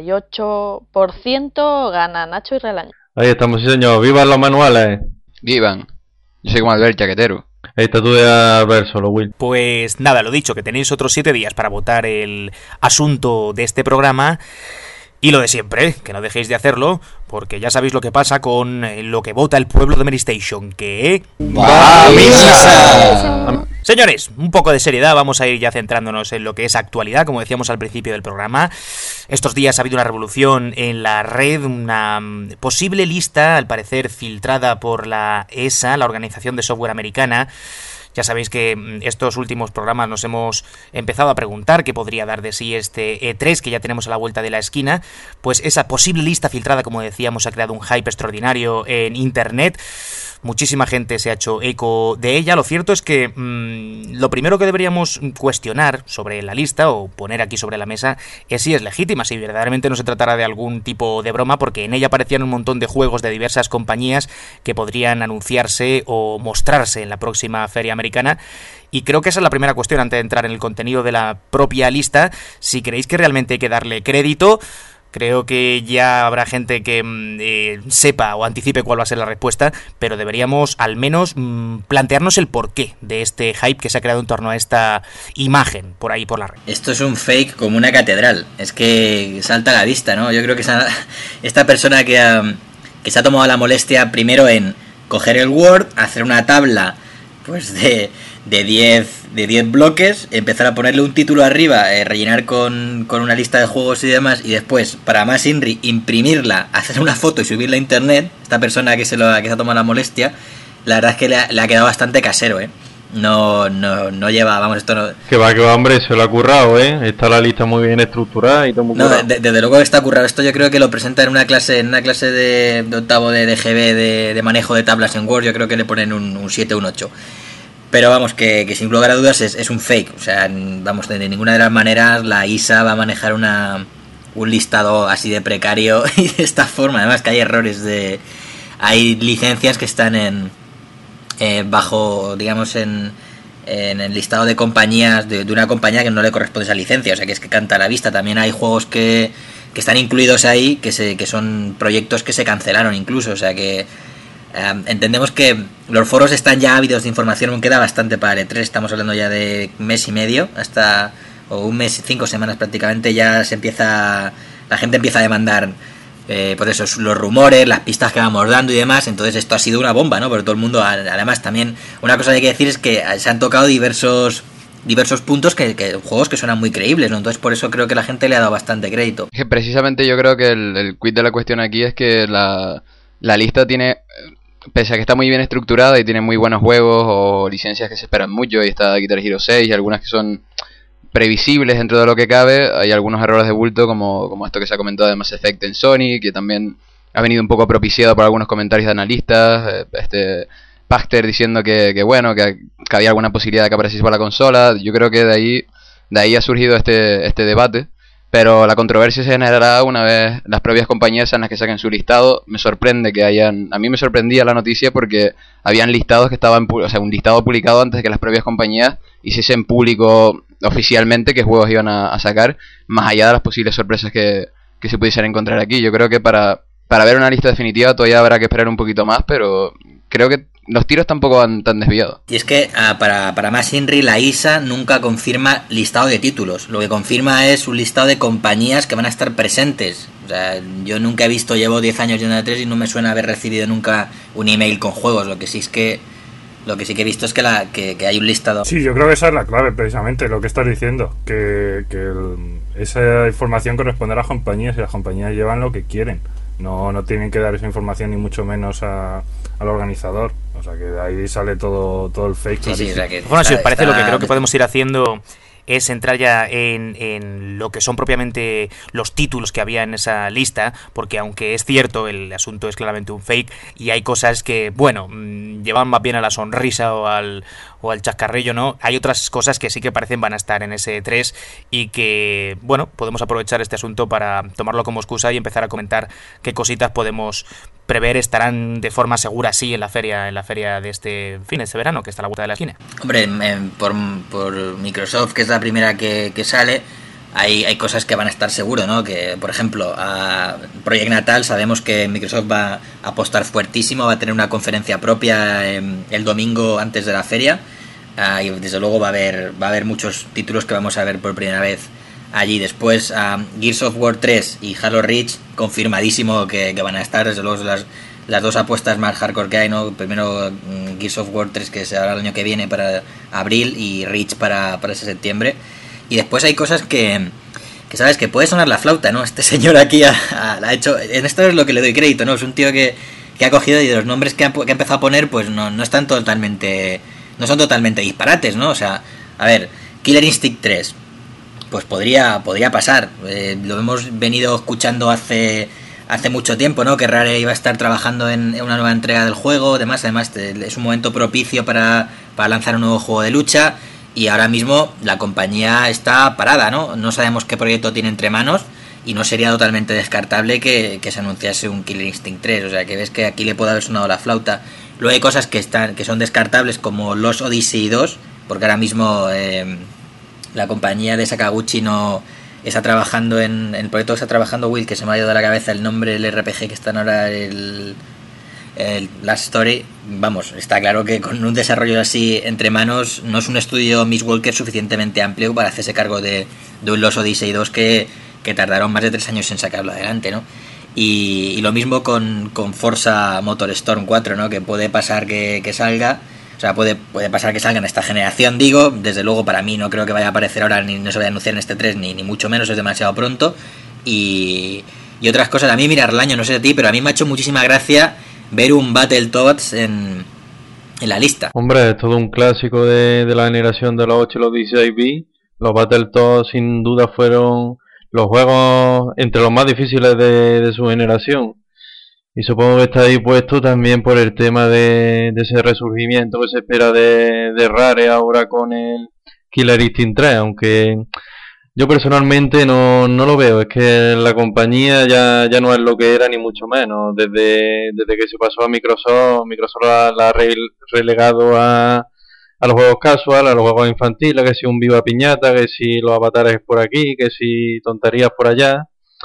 78%, gana Nacho y Relaño. Ahí estamos, sí señor. ¡Vivan los manuales! ¡Vivan! Yo soy como Albert, chaquetero. Ahí está tú de Albert solo, Will. Pues nada, lo dicho, que tenéis otros 7 días para votar el asunto de este programa. Y lo de siempre, que no dejéis de hacerlo, porque ya sabéis lo que pasa con lo que vota el pueblo de Mary Station, que... ¡Va a misa! Señores, un poco de seriedad, vamos a ir ya centrándonos en lo que es actualidad, como decíamos al principio del programa. Estos días ha habido una revolución en la red, una posible lista, al parecer filtrada por la ESA, la Organización de Software Americana. Ya sabéis que estos últimos programas nos hemos empezado a preguntar qué podría dar de sí este E3 que ya tenemos a la vuelta de la esquina. Pues esa posible lista filtrada, como decíamos, ha creado un hype extraordinario en Internet. Muchísima gente se ha hecho eco de ella. Lo cierto es que lo primero que deberíamos cuestionar sobre la lista o poner aquí sobre la mesa es si es legítima, si verdaderamente no se tratará de algún tipo de broma, porque en ella aparecían un montón de juegos de diversas compañías que podrían anunciarse o mostrarse en la próxima feria americana. Y creo que esa es la primera cuestión antes de entrar en el contenido de la propia lista. Si creéis que realmente hay que darle crédito, creo que ya habrá gente que sepa o anticipe cuál va a ser la respuesta, pero deberíamos al menos plantearnos el porqué de este hype que se ha creado en torno a esta imagen por ahí por la red. Esto es un fake como una catedral, es que salta a la vista, ¿no? Yo creo que esta persona que se ha tomado la molestia primero en coger el Word, hacer una tabla pues de 10 bloques, empezar a ponerle un título arriba, rellenar con una lista de juegos y demás, y después, para más INRI, imprimirla, hacer una foto y subirla a internet. Esta persona que se ha tomado la molestia, la verdad es que le ha quedado bastante casero, No lleva, vamos, esto no... Que va, hombre, se lo ha currado, Está la lista muy bien estructurada y todo muy currado. Desde luego que está currado. Esto yo creo que lo presenta en una clase de octavo de DGB de manejo de tablas en Word. Yo creo que le ponen un 7 o un 8. Pero vamos, que sin lugar a dudas es un fake. O sea, vamos, de ninguna de las maneras la ISA va a manejar un listado así de precario y de esta forma. Además que hay errores hay licencias que están bajo, digamos, en el listado de compañías, de una compañía que no le corresponde esa licencia. O sea, que es que canta a la vista. También hay juegos que están incluidos ahí, que son proyectos que se cancelaron incluso. O sea que... entendemos que los foros están ya ávidos de información, aún queda bastante para el E3, estamos hablando ya de mes y medio, o un mes, 5 semanas prácticamente, ya la gente empieza a demandar por eso, los rumores, las pistas que vamos dando y demás. Entonces esto ha sido una bomba, ¿no? Porque todo el mundo, además también, una cosa que hay que decir es que se han tocado diversos puntos que juegos que suenan muy creíbles, ¿no? Entonces por eso creo que la gente le ha dado bastante crédito. Que precisamente yo creo que el quid de la cuestión aquí es que la lista tiene, pese a que está muy bien estructurada y tiene muy buenos juegos o licencias que se esperan mucho, y está Guitar Hero 6 y algunas que son previsibles dentro de lo que cabe, hay algunos errores de bulto como esto que se ha comentado de Mass Effect en Sony, que también ha venido un poco propiciado por algunos comentarios de analistas, Pachter diciendo que bueno, que había alguna posibilidad de que apareciese para la consola. Yo creo que de ahí ha surgido este debate, pero la controversia se generará una vez las propias compañías sean las que saquen su listado. Me sorprende que a mí me sorprendía la noticia porque habían listados que estaban, o sea, un listado publicado antes de que las propias compañías hiciesen público oficialmente qué juegos iban a sacar, más allá de las posibles sorpresas que se pudiesen encontrar aquí. Yo creo que para ver una lista definitiva todavía habrá que esperar un poquito más, pero creo que los tiros tampoco van tan desviados. Y es que para más Inri, la ISA nunca confirma listado de títulos. Lo que confirma es un listado de compañías que van a estar presentes. O sea, yo nunca he visto, llevo 10 años yendo a 3 y no me suena haber recibido nunca un email con juegos. Lo que sí que he visto es que hay un listado. Sí, yo creo que esa es la clave, precisamente, lo que estás diciendo. Esa información corresponde a las compañías y las compañías llevan lo que quieren. No tienen que dar esa información ni mucho menos al organizador. O sea que de ahí sale todo el fake. Sí, o sea que bueno, si os parece, lo que creo que podemos ir haciendo es entrar ya en lo que son propiamente los títulos que había en esa lista, porque aunque es cierto, el asunto es claramente un fake y hay cosas que, bueno, llevan más bien a la sonrisa o al chascarrillo, ¿no? Hay otras cosas que sí que parecen van a estar en ese 3 y que, bueno, podemos aprovechar este asunto para tomarlo como excusa y empezar a comentar qué cositas podemos prever estarán de forma segura sí en la feria de este fin, este verano, que está a la vuelta de la esquina. Hombre, por Microsoft, que es la primera que sale, hay cosas que van a estar seguro, ¿no? Que, por ejemplo, a Project Natal sabemos que Microsoft va a apostar fuertísimo, va a tener una conferencia propia el domingo antes de la feria, y desde luego va a haber muchos títulos que vamos a ver por primera vez allí. Después Gears of War 3 y Halo Reach confirmadísimo que van a estar, desde luego las dos apuestas más hardcore que hay, ¿no? Primero Gears of War 3 que se hará el año que viene para abril y Reach para ese septiembre. Y después hay cosas que sabes que puede sonar la flauta, ¿no? Este señor aquí ha hecho, en esto es lo que le doy crédito, ¿no? Es un tío que ha cogido y de los nombres que ha empezado a poner pues no están totalmente, no son totalmente disparates, ¿no? O sea, a ver, Killer Instinct 3 pues podría pasar. Lo hemos venido escuchando hace mucho tiempo, ¿no? Que Rare iba a estar trabajando en una nueva entrega del juego, además es un momento propicio para lanzar un nuevo juego de lucha, y ahora mismo la compañía está parada, ¿no? No sabemos qué proyecto tiene entre manos y no sería totalmente descartable que se anunciase un Killer Instinct 3, o sea que ves que aquí le puede haber sonado la flauta. Luego hay cosas que son descartables como los Odyssey 2, porque ahora mismo la compañía de Sakaguchi no está trabajando en el proyecto que está trabajando Will, que se me ha ido de la cabeza el nombre del RPG que está ahora, el Last Story. Vamos, está claro que con un desarrollo así entre manos no es un estudio Miss Walker suficientemente amplio para hacerse cargo de un Los Odyssey 2 que tardaron más de 3 años en sacarlo adelante, ¿no? Y lo mismo con Forza Motorstorm 4, ¿no? Que puede pasar que salga. O sea, puede pasar que salga en esta generación, digo. Desde luego para mí no creo que vaya a aparecer ahora, ni no se vaya a anunciar en este 3, ni mucho menos, es demasiado pronto. Y otras cosas, a mí mirar el año, no sé a ti, pero a mí me ha hecho muchísima gracia ver un Battletoads en la lista. Hombre, es todo un clásico de la generación de los 8 y los 16 Los Battletoads sin duda fueron los juegos entre los más difíciles de su generación. Y supongo que está ahí puesto también por el tema de ese resurgimiento que se espera de Rare ahora con el Killer Instinct 3, aunque yo personalmente no lo veo. Es que la compañía ya no es lo que era, ni mucho menos. Desde que se pasó a Microsoft la ha relegado a los juegos casual, a los juegos infantiles, que si un Viva Piñata, que si los avatares por aquí, que si tonterías por allá.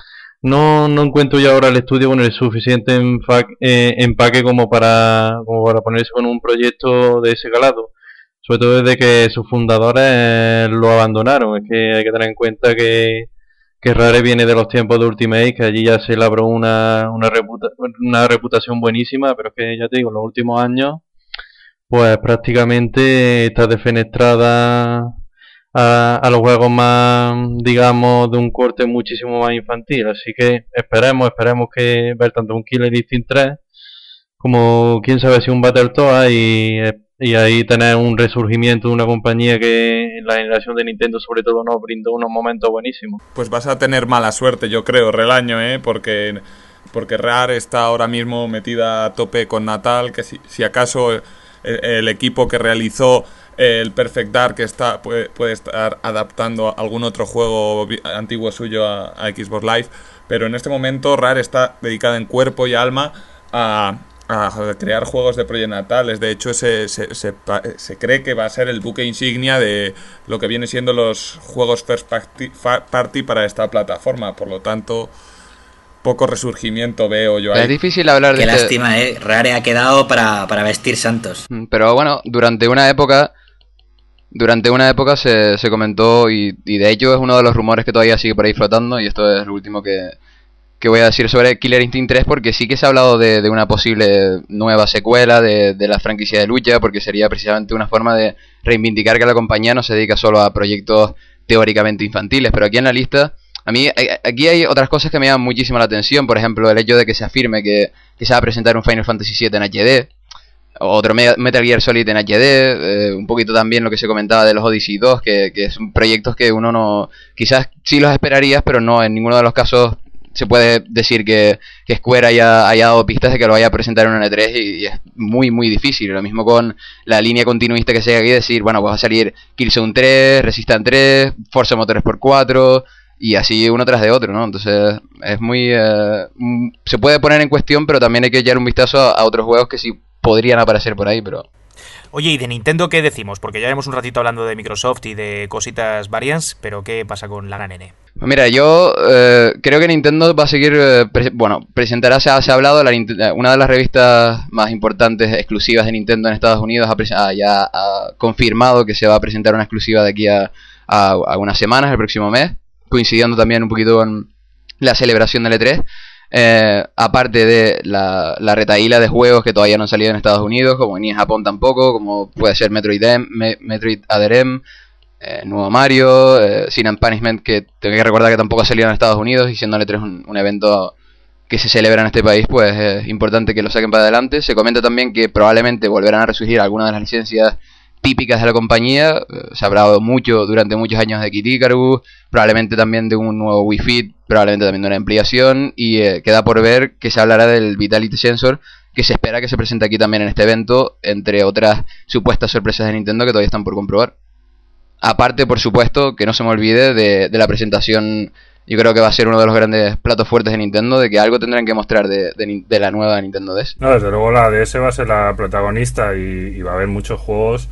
No encuentro yo ahora el estudio con el suficiente empaque como para ponerse con un proyecto de ese calado. Sobre todo desde que sus fundadores lo abandonaron. Es que hay que tener en cuenta que que Rare viene de los tiempos de Ultimate, que allí ya se labró una reputación buenísima, pero es que ya te digo, en los últimos años, pues prácticamente está defenestrada a los juegos más, digamos, de un corte muchísimo más infantil. Así que esperemos que ver tanto un Killer Instinct 3 como quién sabe si un Battletoads y ahí tener un resurgimiento de una compañía que en la generación de Nintendo sobre todo nos brindó unos momentos buenísimos. Pues vas a tener mala suerte, yo creo, Relaño, porque Rare está ahora mismo metida a tope con Natal, que si acaso el equipo que realizó el Perfect Dark puede estar adaptando algún otro juego antiguo suyo a Xbox Live, pero en este momento Rare está dedicada en cuerpo y alma a crear juegos de Project Natales. De hecho, se cree que va a ser el buque insignia de lo que viene siendo los juegos First Party para esta plataforma. Por lo tanto, poco resurgimiento veo yo ahí. Es difícil hablar de Qué lástima, Rare ha quedado para vestir santos. Pero bueno, durante una época se comentó y de hecho es uno de los rumores que todavía sigue por ahí flotando, y esto es lo último que voy a decir sobre Killer Instinct 3, porque sí que se ha hablado de una posible nueva secuela de la franquicia de lucha, porque sería precisamente una forma de reivindicar que la compañía no se dedica solo a proyectos teóricamente infantiles. Pero aquí en la lista, aquí hay otras cosas que me llaman muchísimo la atención. Por ejemplo, el hecho de que se afirme que se va a presentar un Final Fantasy VII en HD, otro Metal Gear Solid en HD, un poquito también lo que se comentaba de los Odyssey 2, que son proyectos que uno no, quizás sí los esperarías, pero no, en ninguno de los casos se puede decir que Square haya dado pistas de que lo vaya a presentar en un E3, y es muy muy difícil. Lo mismo con la línea continuista que se aquí, decir, bueno, pues va a salir Killzone 3, Resistance 3, Forza Motorsport 4, y así uno tras de otro, ¿no? Entonces es muy se puede poner en cuestión, pero también hay que echar un vistazo a otros juegos que sí podrían aparecer por ahí, pero... Oye, ¿y de Nintendo qué decimos? Porque ya llevamos un ratito hablando de Microsoft y de cositas varias, pero ¿qué pasa con la nene? Pues mira, yo creo que Nintendo va a seguir... presentará, se ha hablado, una de las revistas más importantes exclusivas de Nintendo en Estados Unidos ya ha confirmado que se va a presentar una exclusiva de aquí a unas semanas, el próximo mes, coincidiendo también un poquito con la celebración del E3. Aparte de la retahíla de juegos que todavía no han salido en Estados Unidos, como ni en Japón tampoco, como puede ser Metroid Other M, nuevo Mario, Sin and Punishment, que tengo que recordar que tampoco ha salido en Estados Unidos, y siendo el E3 un evento que se celebra en este país, pues es importante que lo saquen para adelante. Se comenta también que probablemente volverán a resurgir algunas de las licencias típicas de la compañía. Se ha hablado mucho durante muchos años de Kid Icarus, probablemente también de un nuevo Wii Fit, probablemente también de una ampliación, y queda por ver que se hablará del Vitality Sensor, que se espera que se presente aquí también en este evento, entre otras supuestas sorpresas de Nintendo que todavía están por comprobar. Aparte, por supuesto, que no se me olvide de la presentación. Yo creo que va a ser uno de los grandes platos fuertes de Nintendo, de que algo tendrán que mostrar de la nueva Nintendo DS. No, desde luego la DS va a ser la protagonista, y va a haber muchos juegos,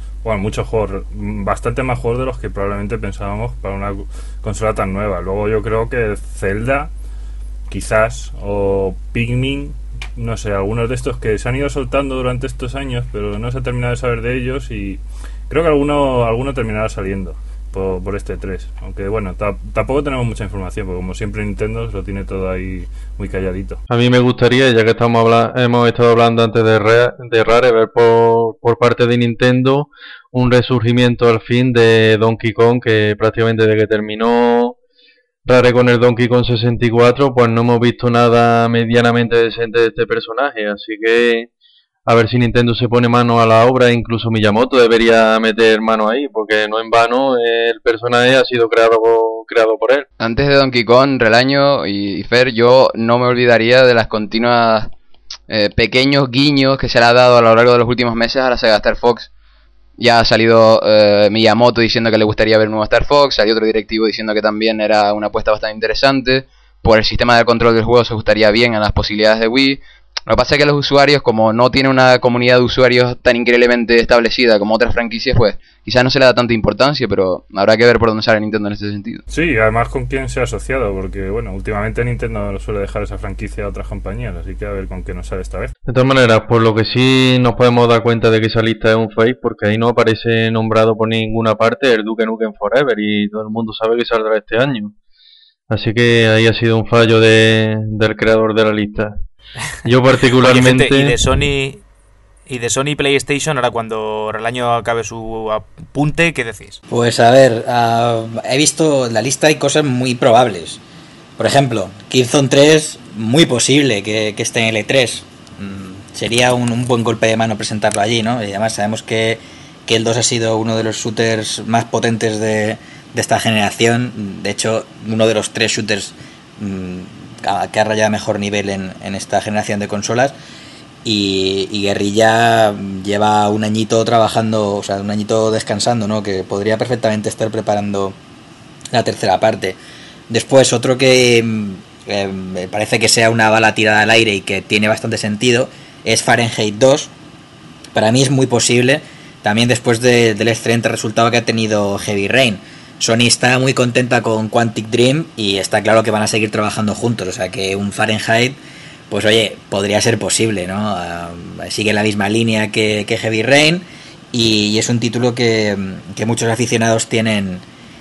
bastante más juegos de los que probablemente pensábamos para una consola tan nueva. Luego yo creo que Zelda, quizás, o Pikmin, no sé, algunos de estos que se han ido soltando durante estos años, pero no se ha terminado de saber de ellos, y creo que alguno terminará saliendo por este 3, aunque bueno, tampoco tenemos mucha información, porque como siempre Nintendo lo tiene todo ahí muy calladito. A mí me gustaría, ya que hemos estado hablando antes de Rare, ver por parte de Nintendo un resurgimiento al fin de Donkey Kong, que prácticamente desde que terminó Rare con el Donkey Kong 64, pues no hemos visto nada medianamente decente de este personaje, así que a ver si Nintendo se pone mano a la obra. Incluso Miyamoto debería meter mano ahí, porque no en vano el personaje ha sido creado por él. Antes de Donkey Kong, Relaño y Fer, yo no me olvidaría de las continuas pequeños guiños que se le ha dado a lo largo de los últimos meses a la saga Star Fox. Ya ha salido Miyamoto diciendo que le gustaría ver un nuevo Star Fox, salió otro directivo diciendo que también era una apuesta bastante interesante. Por el sistema de control del juego se ajustaría bien a las posibilidades de Wii. Lo que pasa es que los usuarios, como no tienen una comunidad de usuarios tan increíblemente establecida como otras franquicias, pues quizás no se le da tanta importancia, pero habrá que ver por dónde sale Nintendo en este sentido. Sí, además con quién se ha asociado, porque bueno, últimamente Nintendo no suele dejar esa franquicia a otras compañías, así que a ver con qué nos sale esta vez. De todas maneras, por lo que sí nos podemos dar cuenta de que esa lista es un fake, porque ahí no aparece nombrado por ninguna parte el Duke Nukem Forever, y todo el mundo sabe que saldrá este año. Así que ahí ha sido un fallo del creador de la lista. Yo particularmente... Oye, gente, y de Sony PlayStation, ahora cuando el año acabe su apunte, ¿qué decís? Pues a ver, he visto en la lista, hay cosas muy probables. Por ejemplo, Killzone 3, muy posible que esté en el E3. Sería un buen golpe de mano presentarlo allí, ¿no? Y además sabemos que el 2 ha sido uno de los shooters más potentes de esta generación. De hecho, uno de los 3 shooters que ha rayado mejor nivel en esta generación de consolas. Y Guerrilla lleva un añito trabajando, o sea, un añito descansando, ¿no? Que podría perfectamente estar preparando la tercera parte. Después, otro que me parece que sea una bala tirada al aire y que tiene bastante sentido es Fahrenheit 2. Para mí es muy posible, también después del excelente resultado que ha tenido Heavy Rain. Sony está muy contenta con Quantic Dream y está claro que van a seguir trabajando juntos, o sea que un Fahrenheit, pues oye, podría ser posible, ¿no? Sigue la misma línea que Heavy Rain y es un título que muchos aficionados tienen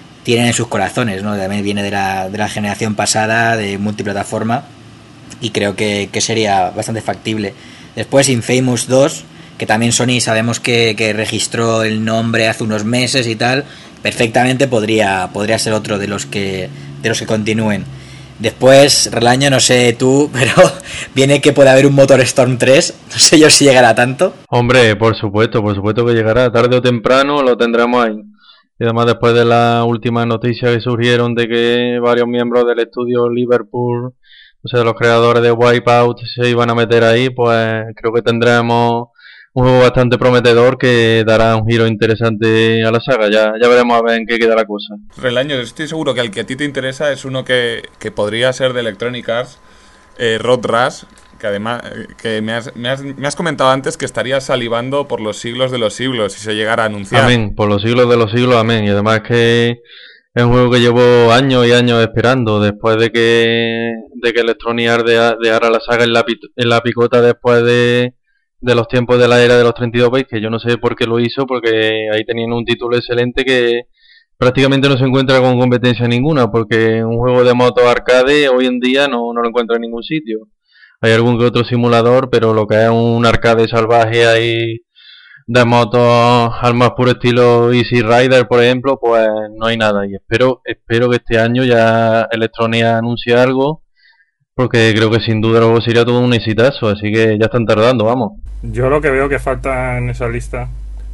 en sus corazones, ¿no? También viene de la generación pasada, de multiplataforma, y creo que sería bastante factible. Después Infamous 2, que también Sony sabemos que registró el nombre hace unos meses y tal, perfectamente podría ser otro de los que continúen. Después, Relaño, no sé tú, pero viene que puede haber un MotorStorm 3, no sé yo si llegará tanto. Hombre, por supuesto que llegará, tarde o temprano lo tendremos ahí. Y además después de las últimas noticias que surgieron de que varios miembros del estudio Liverpool, o sea, los creadores de Wipeout, se iban a meter ahí, pues creo que tendremos un juego bastante prometedor que dará un giro interesante a la saga. Ya veremos a ver en qué queda la cosa. Relaño, estoy seguro que el que a ti te interesa es uno que podría ser de Electronic Arts, Road Rush, que además que me has comentado antes que estarías salivando por los siglos de los siglos si se llegara a anunciar. Amén, por los siglos de los siglos, amén. Y además que es un juego que llevo años y años esperando, después de que Electronic Arts dejara la saga en la picota después de los tiempos de la era de los 32 bits, que yo no sé por qué lo hizo, porque ahí tenían un título excelente que prácticamente no se encuentra con competencia ninguna, porque un juego de moto arcade hoy en día no lo encuentra en ningún sitio. Hay algún que otro simulador, pero lo que es un arcade salvaje ahí de motos al más puro estilo Easy Rider, por ejemplo, pues no hay nada. Y espero que este año ya Electronic anuncie algo, porque creo que sin duda luego sería todo un exitazo, así que ya están tardando, vamos. Yo lo que veo que falta en esa lista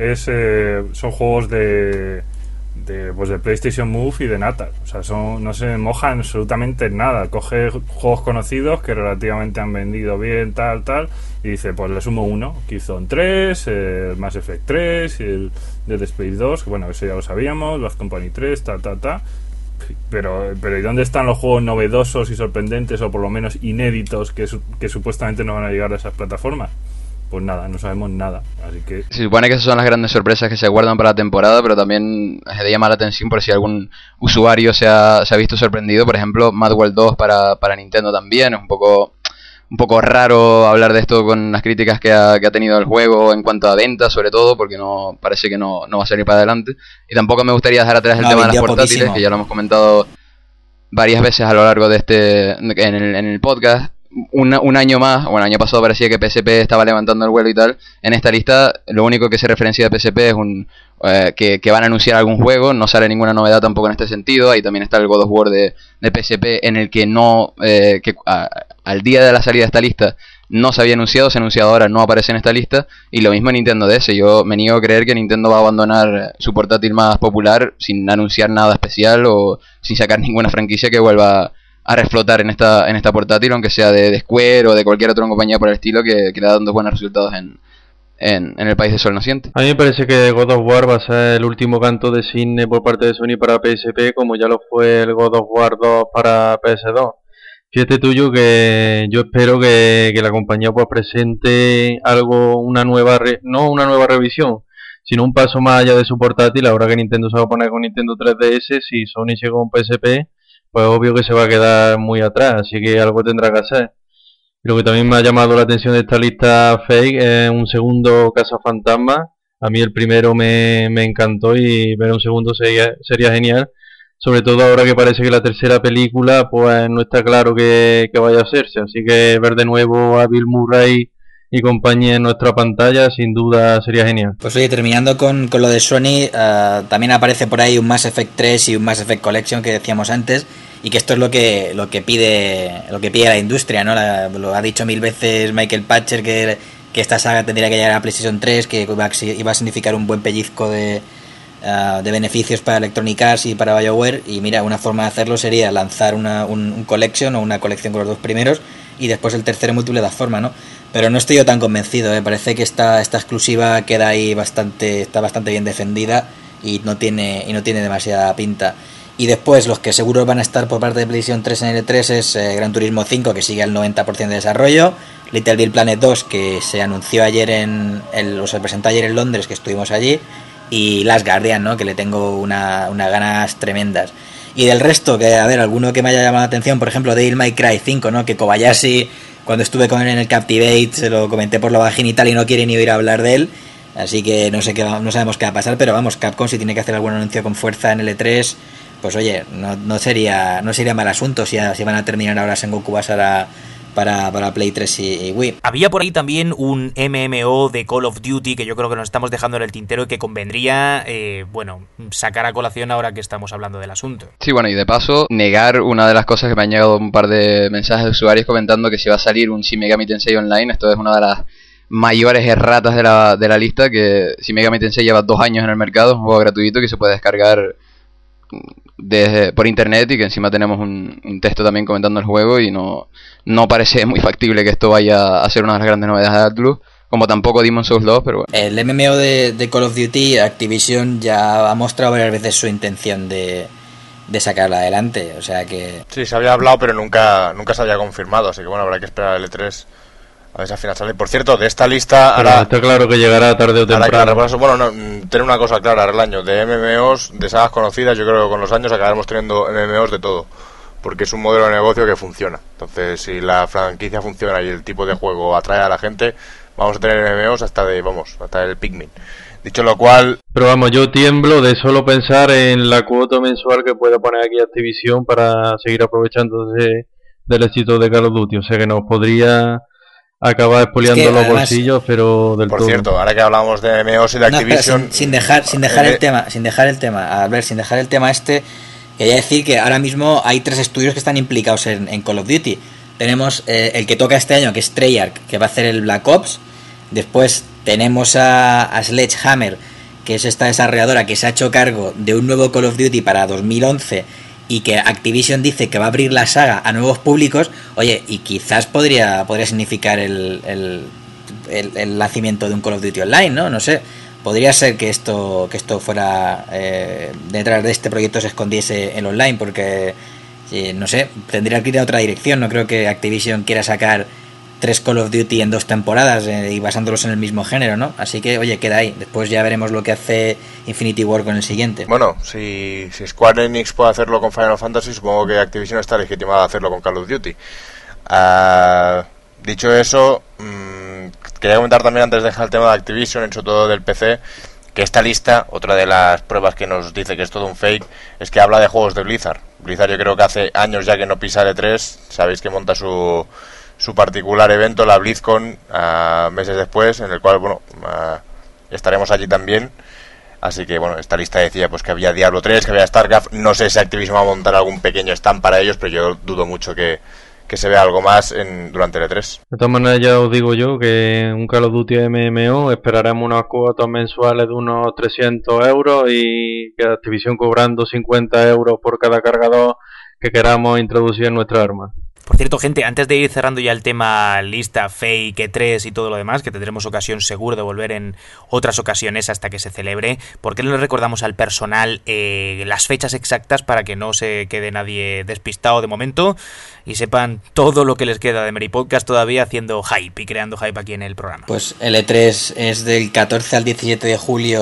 son juegos de PlayStation Move y de Natal. O sea, no se mojan absolutamente en nada. Coge juegos conocidos que relativamente han vendido bien, tal, y dice, pues le sumo uno, Killzone 3, el Mass Effect 3 y el Dead Space 2, que bueno, eso ya lo sabíamos, Bad Company 3, tal. Pero ¿y dónde están los juegos novedosos y sorprendentes, o por lo menos inéditos, que supuestamente no van a llegar a esas plataformas? Pues nada, no sabemos nada, así que... Se supone que esas son las grandes sorpresas que se guardan para la temporada, pero también es de llamar la atención por si algún usuario se ha visto sorprendido. Por ejemplo, Mad World 2 para Nintendo también. Es un poco raro hablar de esto con las críticas que ha tenido el juego en cuanto a ventas, sobre todo, porque parece que no va a salir para adelante. Y tampoco me gustaría dejar atrás el tema de las portátiles, poquísimo, que ya lo hemos comentado varias veces a lo largo de en el podcast. Un año más, bueno, el año pasado parecía que PSP estaba levantando el vuelo y tal. En esta lista lo único que se referencia de PSP es que van a anunciar algún juego. No sale ninguna novedad tampoco en este sentido. Ahí también está el God of War de PSP, en el que al día de la salida de esta lista no se había anunciado, se ha anunciado ahora, no aparece en esta lista. Y lo mismo en Nintendo DS. Yo me niego a creer que Nintendo va a abandonar su portátil más popular sin anunciar nada especial o sin sacar ninguna franquicia que vuelva a reflotar en esta portátil, aunque sea de Square o de cualquier otra compañía por el estilo que le da dando buenos resultados en el país de Sol Naciente. A mí me parece que God of War va a ser el último canto de cisne por parte de Sony para PSP, como ya lo fue el God of War 2 para PS2. Fíjate tuyo que yo espero que la compañía pues presente algo, no una nueva revisión, sino un paso más allá de su portátil. Ahora que Nintendo se va a poner con Nintendo 3DS, si Sony llega con PSP, pues obvio que se va a quedar muy atrás, así que algo tendrá que hacer. Lo que también me ha llamado la atención de esta lista fake es un segundo Cazafantasma. A mí el primero me encantó y ver un segundo sería genial. sobre todo ahora que parece que la tercera película pues no está claro que vaya a hacerse, así que ver de nuevo a Bill Murray y compañía en nuestra pantalla sin duda sería genial. Pues oye, terminando con lo de Sony, también aparece por ahí un Mass Effect 3 y un Mass Effect Collection que decíamos antes, y que esto es lo que pide la industria, ¿no? Lo ha dicho 1000 veces Michael Patcher, que esta saga tendría que llegar a PlayStation 3, que iba a significar un buen pellizco de beneficios para Electronic Arts y para BioWare, y mira, una forma de hacerlo sería lanzar un collection o una colección con los dos primeros y después el tercero múltiple de forma, ¿no? Pero no estoy yo tan convencido, parece que esta exclusiva queda ahí está bastante bien defendida y no tiene demasiada pinta. Y después los que seguro van a estar por parte de PlayStation 3 en L3 es Gran Turismo 5, que sigue al 90% de desarrollo, Little Big Planet 2, que se anunció ayer se presentó ayer en Londres, que estuvimos allí, y Last Guardian, ¿no? Que le tengo unas ganas tremendas. Y del resto, que a ver, alguno que me haya llamado la atención, por ejemplo, Devil May Cry 5, ¿no? Que Kobayashi, cuando estuve con él en el Captivate, se lo comenté por la bajina y tal, y no quiere ni oír hablar de él, así que no sabemos qué va a pasar, pero vamos, Capcom si tiene que hacer algún anuncio con fuerza en L3, pues oye, no sería mal asunto si van a terminar ahora Sengoku Basara para Play 3 y Wii. Había por ahí también un MMO de Call of Duty que yo creo que nos estamos dejando en el tintero y que convendría, sacar a colación ahora que estamos hablando del asunto. Sí, bueno, y de paso, negar una de las cosas que me han llegado un par de mensajes de usuarios comentando que si va a salir un Shin Megami Tensei Online. Esto es una de las mayores erratas de la lista, que Shin Megami Tensei lleva 2 años en el mercado, es un juego gratuito que se puede descargar por internet, y que encima tenemos un texto también comentando el juego, y no parece muy factible que esto vaya a ser una de las grandes novedades de Atlus, como tampoco Demon's Souls 2, pero bueno. El MMO de Call of Duty, Activision ya ha mostrado varias veces su intención de sacarla adelante, o sea que... Sí, se había hablado, pero nunca se había confirmado, así que bueno, habrá que esperar al E3 a ver si al final sale. Por cierto, de esta lista... Ahora está claro que llegará tarde o temprano. Bueno, tener una cosa clara, el año de MMOs, de sagas conocidas, yo creo que con los años acabaremos teniendo MMOs de todo, porque es un modelo de negocio que funciona. Entonces, si la franquicia funciona y el tipo de juego atrae a la gente, vamos a tener MMOs hasta el Pikmin. Dicho lo cual... Pero vamos, yo tiemblo de solo pensar en la cuota mensual que puede poner aquí Activision para seguir aprovechándose del éxito de Call of Duty. O sea que nos podría acabar expoliando los bolsillos, pero del todo. Por cierto, ahora que hablamos de MMOs y de Activision... Sin dejar el tema este, quería decir que ahora mismo hay 3 estudios que están implicados en Call of Duty. Tenemos el que toca este año, que es Treyarch, que va a hacer el Black Ops. Después tenemos a Sledgehammer, que es esta desarrolladora que se ha hecho cargo de un nuevo Call of Duty para 2011, y que Activision dice que va a abrir la saga a nuevos públicos. Oye, y quizás podría significar el nacimiento de un Call of Duty Online, ¿no? No sé. Podría ser que esto fuera... detrás de este proyecto se escondiese el online, porque... no sé, tendría que ir a otra dirección. No creo que Activision quiera sacar 3 Call of Duty en 2 temporadas y basándolos en el mismo género, ¿no? Así que, oye, queda ahí. Después ya veremos lo que hace Infinity Ward con el siguiente. Bueno, si Square Enix puede hacerlo con Final Fantasy, supongo que Activision está legitimada a hacerlo con Call of Duty. Dicho eso, quería comentar también, antes de dejar el tema de Activision, sobre todo del PC, que esta lista, otra de las pruebas que nos dice que es todo un fake, es que habla de juegos de Blizzard. Blizzard, yo creo que hace años ya que no pisa E3, sabéis que monta su particular evento, la BlizzCon, meses después, en el cual, bueno, estaremos allí también. Así que, bueno, esta lista decía pues que había Diablo 3, que había StarCraft. No sé si Activision va a montar algún pequeño stand para ellos, pero yo dudo mucho que se vea algo más durante el E3. De todas maneras, ya os digo yo que un Call of Duty MMO esperaremos unas cuotas mensuales de unos 300 euros, y que Activision cobrando 50 euros por cada cargador que queramos introducir en nuestra arma. Por cierto, gente, antes de ir cerrando ya el tema lista, fake, E3 y todo lo demás, que tendremos ocasión seguro de volver en otras ocasiones hasta que se celebre, ¿por qué no le recordamos al personal las fechas exactas para que no se quede nadie despistado de momento y sepan todo lo que les queda de Meri Podcast todavía haciendo hype y creando hype aquí en el programa? Pues el E3 es del 14 al 17 de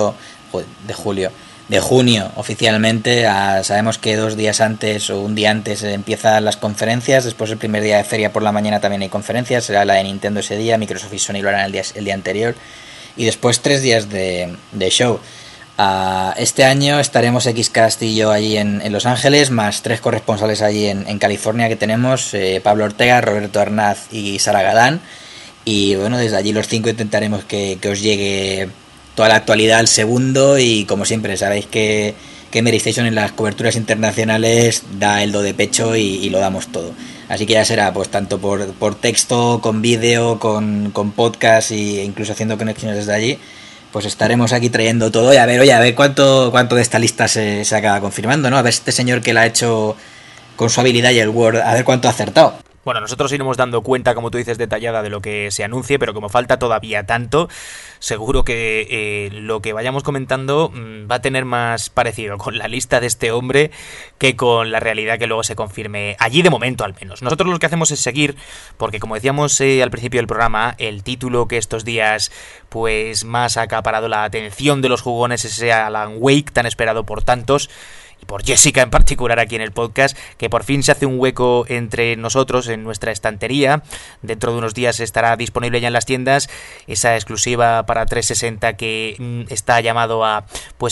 junio oficialmente. Sabemos que 2 días antes o un día antes empiezan las conferencias. Después, el primer día de feria por la mañana también hay conferencias, será la de Nintendo ese día, Microsoft y Sony lo harán el día anterior, y después 3 días de show. Este año estaremos Xcast y yo allí en Los Ángeles, más 3 corresponsales allí en California que tenemos, Pablo Ortega, Roberto Arnaz y Sara Gadán. Y bueno, desde allí los 5 intentaremos que os llegue toda la actualidad al segundo, y como siempre sabéis que Mary Station en las coberturas internacionales da el do de pecho y lo damos todo. Así que ya será pues tanto por texto, con vídeo, con podcast e incluso haciendo conexiones desde allí, pues estaremos aquí trayendo todo y a ver cuánto de esta lista se acaba confirmando, ¿no? A ver este señor que la ha hecho con su habilidad y el Word, a ver cuánto ha acertado. Bueno, nosotros iremos dando cuenta, como tú dices, detallada de lo que se anuncie, pero como falta todavía tanto, seguro que lo que vayamos comentando va a tener más parecido con la lista de este hombre que con la realidad que luego se confirme allí, de momento al menos. Nosotros lo que hacemos es seguir, porque como decíamos al principio del programa, el título que estos días pues más ha acaparado la atención de los jugones es ese Alan Wake tan esperado por tantos, y por Jessica en particular aquí en el podcast, que por fin se hace un hueco entre nosotros en nuestra estantería. Dentro de unos días estará disponible ya en las tiendas esa exclusiva para 360 que está llamado a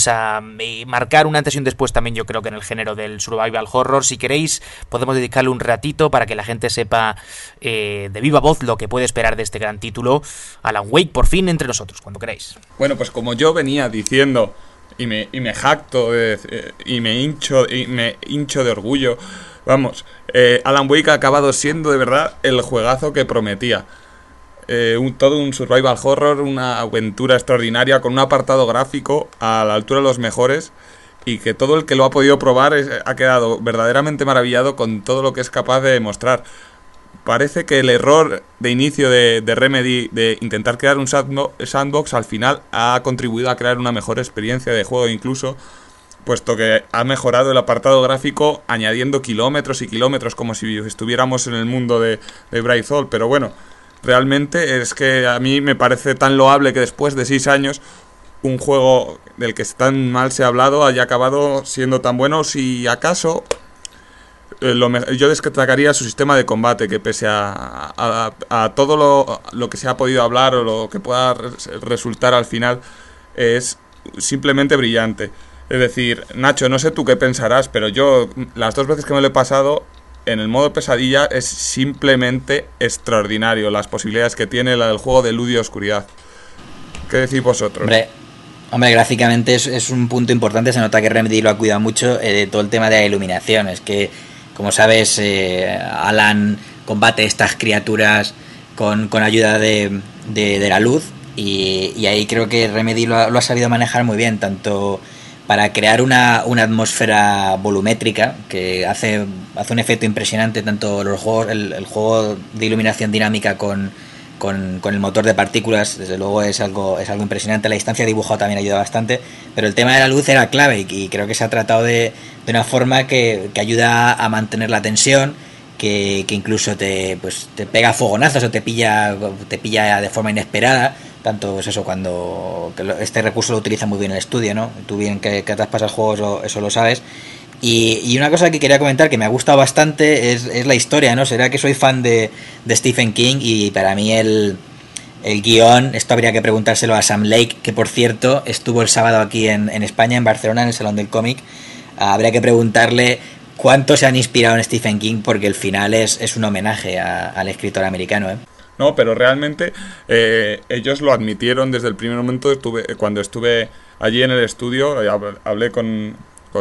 marcar un antes y un después también, yo creo, que en el género del survival horror. Si queréis podemos dedicarle un ratito para que la gente sepa de viva voz lo que puede esperar de este gran título, Alan Wake, por fin entre nosotros, cuando queráis. Bueno, pues como yo venía diciendo y me jacto y me hincho de orgullo, vamos, Alan Wake ha acabado siendo de verdad el juegazo que prometía. Todo un survival horror, una aventura extraordinaria con un apartado gráfico a la altura de los mejores, y que todo el que lo ha podido probar ha quedado verdaderamente maravillado con todo lo que es capaz de demostrar. Parece que el error de inicio de Remedy de intentar crear un sandbox al final ha contribuido a crear una mejor experiencia de juego, incluso puesto que ha mejorado el apartado gráfico añadiendo kilómetros y kilómetros como si estuviéramos en el mundo de Brightfall. Pero bueno, realmente es que a mí me parece tan loable que después de 6 años un juego del que tan mal se ha hablado haya acabado siendo tan bueno. Si acaso yo destacaría su sistema de combate, que pese a todo lo que se ha podido hablar o lo que pueda resultar al final, es simplemente brillante. Es decir, Nacho, no sé tú qué pensarás, pero yo las 2 veces que me lo he pasado en el modo pesadilla es simplemente extraordinario las posibilidades que tiene la del juego de luz y oscuridad. ¿Qué decís vosotros? Hombre, gráficamente es un punto importante. Se nota que Remedy lo ha cuidado mucho, todo el tema de la iluminación. Es que, como sabes, Alan combate estas criaturas con ayuda de la luz, y ahí creo que Remedy lo ha sabido manejar muy bien, tanto para crear una atmósfera volumétrica que hace un efecto impresionante, tanto los juegos, el juego de iluminación dinámica con el motor de partículas, desde luego es algo impresionante. La distancia dibujado también ayuda bastante, pero el tema de la luz era clave, y creo que se ha tratado de una forma que ayuda a mantener la tensión, que incluso te pega fogonazos o te pilla de forma inesperada. Tanto pues eso, cuando este recurso lo utiliza muy bien el estudio, ¿no? Tú bien que te has pasado el juego, eso lo sabes. Y una cosa que quería comentar que me ha gustado bastante es la historia, ¿no? Será que soy fan de Stephen King, y para mí el guión, esto habría que preguntárselo a Sam Lake, que por cierto estuvo el sábado aquí en España, en Barcelona, en el Salón del Cómic. Habría que preguntarle cuánto se han inspirado en Stephen King, porque el final es un homenaje al escritor americano, ¿eh? No, pero realmente ellos lo admitieron desde el primer momento. Cuando estuve allí en el estudio, hablé con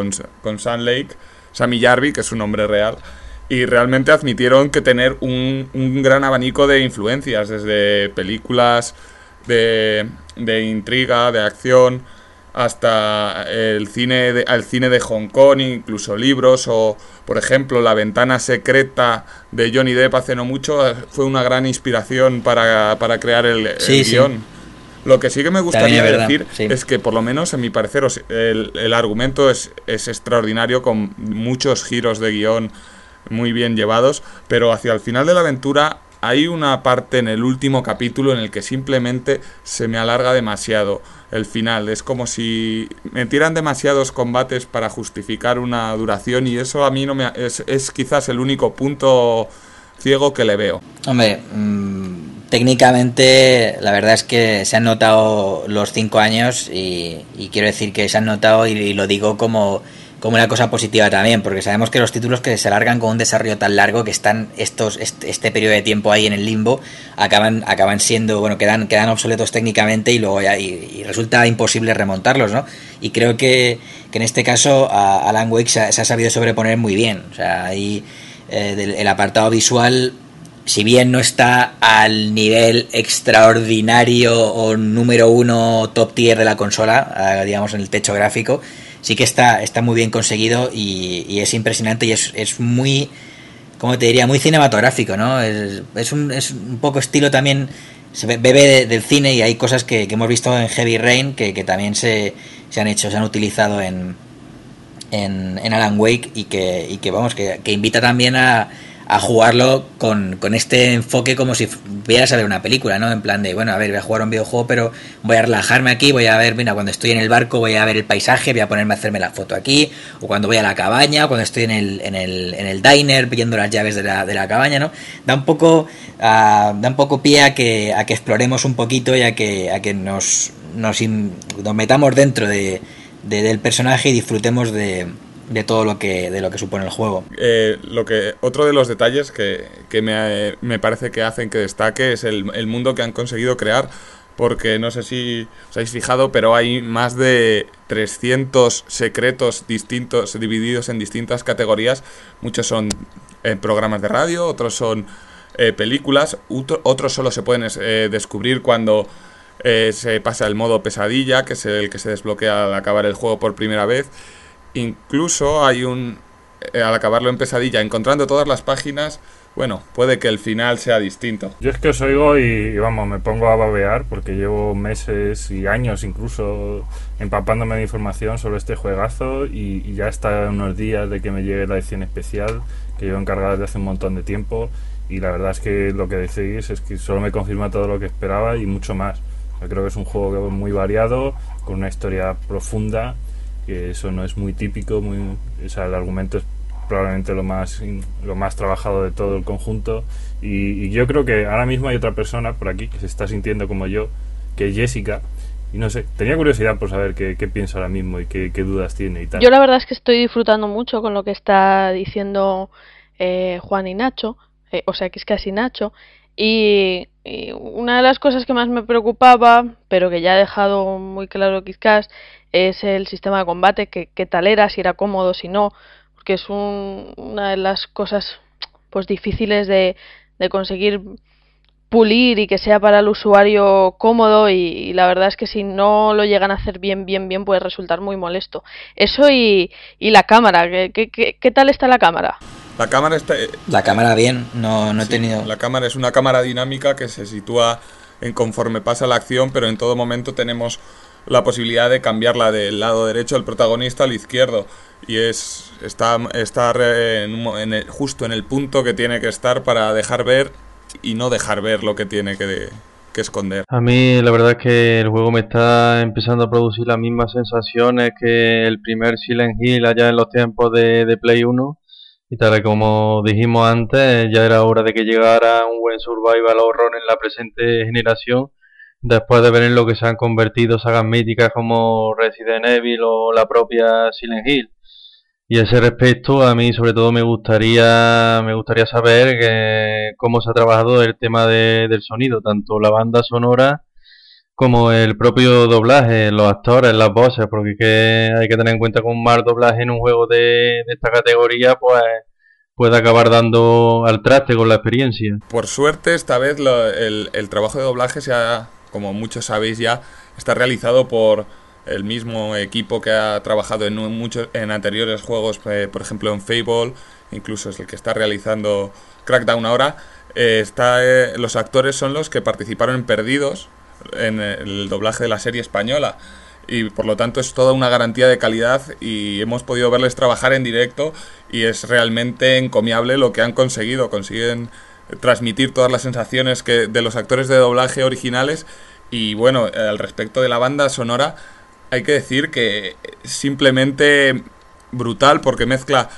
Sammy Jarvi, que es su nombre real, y realmente admitieron que tener un gran abanico de influencias, desde películas de intriga, de acción, hasta el cine de Hong Kong, incluso libros, o por ejemplo La ventana secreta de Johnny Depp hace no mucho fue una gran inspiración para crear el guión. Sí. Lo que sí que me gustaría decir es que, por lo menos en mi parecer, el argumento es extraordinario, con muchos giros de guión muy bien llevados, pero hacia el final de la aventura hay una parte en el último capítulo en el que simplemente se me alarga demasiado el final. Es como si metieran demasiados combates para justificar una duración, y eso a mí no es quizás el único punto ciego que le veo. Hombre, técnicamente la verdad es que se han notado los 5 años y quiero decir que se han notado y lo digo como una cosa positiva también, porque sabemos que los títulos que se alargan con un desarrollo tan largo, que están este periodo de tiempo ahí en el limbo, acaban siendo, bueno, quedan obsoletos técnicamente y luego y resulta imposible remontarlos, ¿no? Y creo que en este caso Alan Wake se ha sabido sobreponer muy bien. O sea, ahí el apartado visual, si bien no está al nivel extraordinario o número 1 top tier de la consola, digamos en el techo gráfico, sí que está muy bien conseguido y es impresionante y es muy, ¿cómo te diría? Muy cinematográfico, ¿no? Es un poco estilo también, se bebe del cine y hay cosas que hemos visto en Heavy Rain que también se han utilizado en Alan Wake y que vamos, que invita también a jugarlo con este enfoque como si vieras a ver una película, ¿no? En plan de, bueno, a ver, voy a jugar un videojuego, pero voy a relajarme aquí, voy a ver, mira, cuando estoy en el barco voy a ver el paisaje, voy a ponerme a hacerme la foto aquí, o cuando voy a la cabaña, o cuando estoy en el diner pidiendo las llaves de la cabaña, ¿no? Da un poco pie a que exploremos un poquito y a que nos metamos dentro del personaje y disfrutemos de todo lo que supone el juego. Otro de los detalles que me parece que hacen que destaque es el mundo que han conseguido crear, porque no sé si os habéis fijado, pero hay más de 300 secretos distintos divididos en distintas categorías. Muchos son programas de radio, otros son películas, otros solo se pueden descubrir cuando se pasa el modo pesadilla, que es el que se desbloquea al acabar el juego por primera vez. Incluso hay al acabarlo en pesadilla, encontrando todas las páginas, bueno, puede que el final sea distinto. Yo es que os oigo y vamos, me pongo a babear porque llevo meses y años incluso empapándome de información sobre este juegazo y ya está unos días de que me llegue la edición especial que llevo encargada desde hace un montón de tiempo y la verdad es que lo que decís es que solo me confirma todo lo que esperaba y mucho más. O sea, creo que es un juego muy variado, con una historia profunda, que eso no es muy típico, o sea, el argumento es probablemente lo más trabajado de todo el conjunto y yo creo que ahora mismo hay otra persona por aquí que se está sintiendo como yo, que es Jessica, y no sé, tenía curiosidad por saber qué piensa ahora mismo y qué dudas tiene y tal. Yo la verdad es que estoy disfrutando mucho con lo que está diciendo Juan y Nacho, o sea que es casi Nacho, y una de las cosas que más me preocupaba, pero que ya ha dejado muy claro Kizkash, es el sistema de combate, qué tal era, si era cómodo, si no, porque es una de las cosas pues difíciles de conseguir pulir y que sea para el usuario cómodo y la verdad es que si no lo llegan a hacer bien puede resultar muy molesto. Eso y la cámara, ¿qué tal está la cámara? La cámara está... La cámara bien, no he tenido... La cámara es una cámara dinámica que se sitúa conforme pasa la acción, pero en todo momento tenemos la posibilidad de cambiarla del lado derecho del protagonista al izquierdo y está justo en el punto que tiene que estar para dejar ver y no dejar ver lo que tiene que esconder. A mí la verdad es que el juego me está empezando a producir las mismas sensaciones que el primer Silent Hill allá en los tiempos de Play 1 y tal como dijimos antes, ya era hora de que llegara un buen survival horror en la presente generación, después de ver en lo que se han convertido sagas míticas como Resident Evil o la propia Silent Hill. Y a ese respecto, a mí sobre todo me gustaría saber cómo se ha trabajado el tema del sonido, tanto la banda sonora como el propio doblaje, los actores, las voces, porque hay que tener en cuenta que un mal doblaje en un juego de esta categoría pues puede acabar dando al traste con la experiencia. Por suerte, esta vez el trabajo de doblaje como muchos sabéis ya, está realizado por el mismo equipo que ha trabajado en anteriores juegos, por ejemplo en Fable, incluso es el que está realizando Crackdown ahora. Los actores son los que participaron en Perdidos, en el doblaje de la serie española, y por lo tanto es toda una garantía de calidad y hemos podido verles trabajar en directo y es realmente encomiable lo que han conseguido. Consiguen transmitir todas las sensaciones de los actores de doblaje originales. Y bueno, al respecto de la banda sonora, hay que decir que simplemente brutal, porque mezcla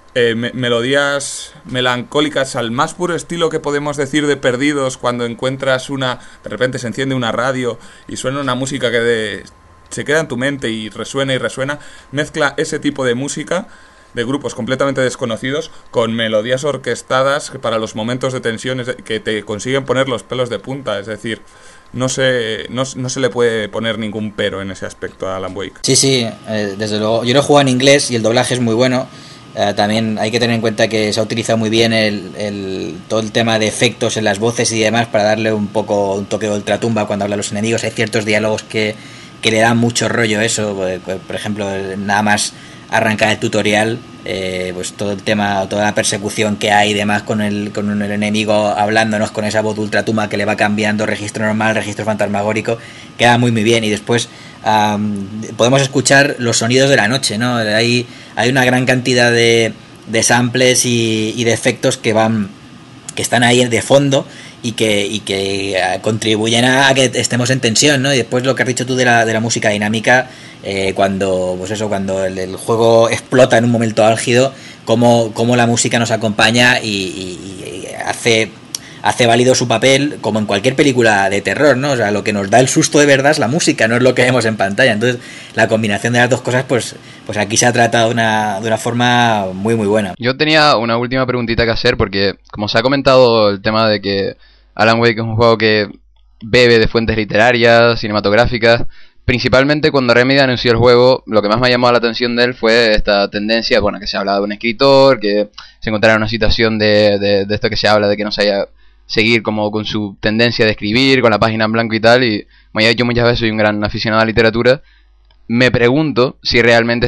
melodías melancólicas al más puro estilo que podemos decir de Perdidos, cuando encuentras de repente se enciende una radio y suena una música que se queda en tu mente y resuena, mezcla ese tipo de música de grupos completamente desconocidos con melodías orquestadas para los momentos de tensión que te consiguen poner los pelos de punta. Es decir, no se le puede poner ningún pero en ese aspecto a Alan Wake. Sí, desde luego. Yo lo he jugado en inglés y el doblaje es muy bueno. También hay que tener en cuenta que se ha utilizado muy bien todo el tema de efectos en las voces y demás para darle un toque de ultratumba cuando hablan los enemigos. Hay ciertos diálogos que le dan mucho rollo eso. Por ejemplo, nada más arrancar el tutorial, pues todo el tema, toda la persecución que hay y demás con el enemigo hablándonos con esa voz de ultratumba que le va cambiando registro normal, registro fantasmagórico, queda muy bien. Y después podemos escuchar los sonidos de la noche, ¿no? Hay una gran cantidad de samples y de efectos que están ahí de fondo y que contribuyen a que estemos en tensión, ¿no? Y después lo que has dicho tú de la música dinámica, cuando el juego explota en un momento álgido, cómo la música nos acompaña y hace válido su papel, como en cualquier película de terror, ¿no? O sea, lo que nos da el susto de verdad es la música, no es lo que vemos en pantalla. Entonces, la combinación de las dos cosas, pues aquí se ha tratado de una forma muy buena. Yo tenía una última preguntita que hacer, porque como se ha comentado el tema de que Alan Wake es un juego que bebe de fuentes literarias, cinematográficas. Principalmente cuando Remedy anunció el juego, lo que más me ha llamado la atención de él fue esta tendencia, que se hablaba de un escritor, que se encontrara en una situación de esto que se habla de que no se haya seguir como con su tendencia de escribir, con la página en blanco y tal, y yo muchas veces soy un gran aficionado a la literatura. Me pregunto si realmente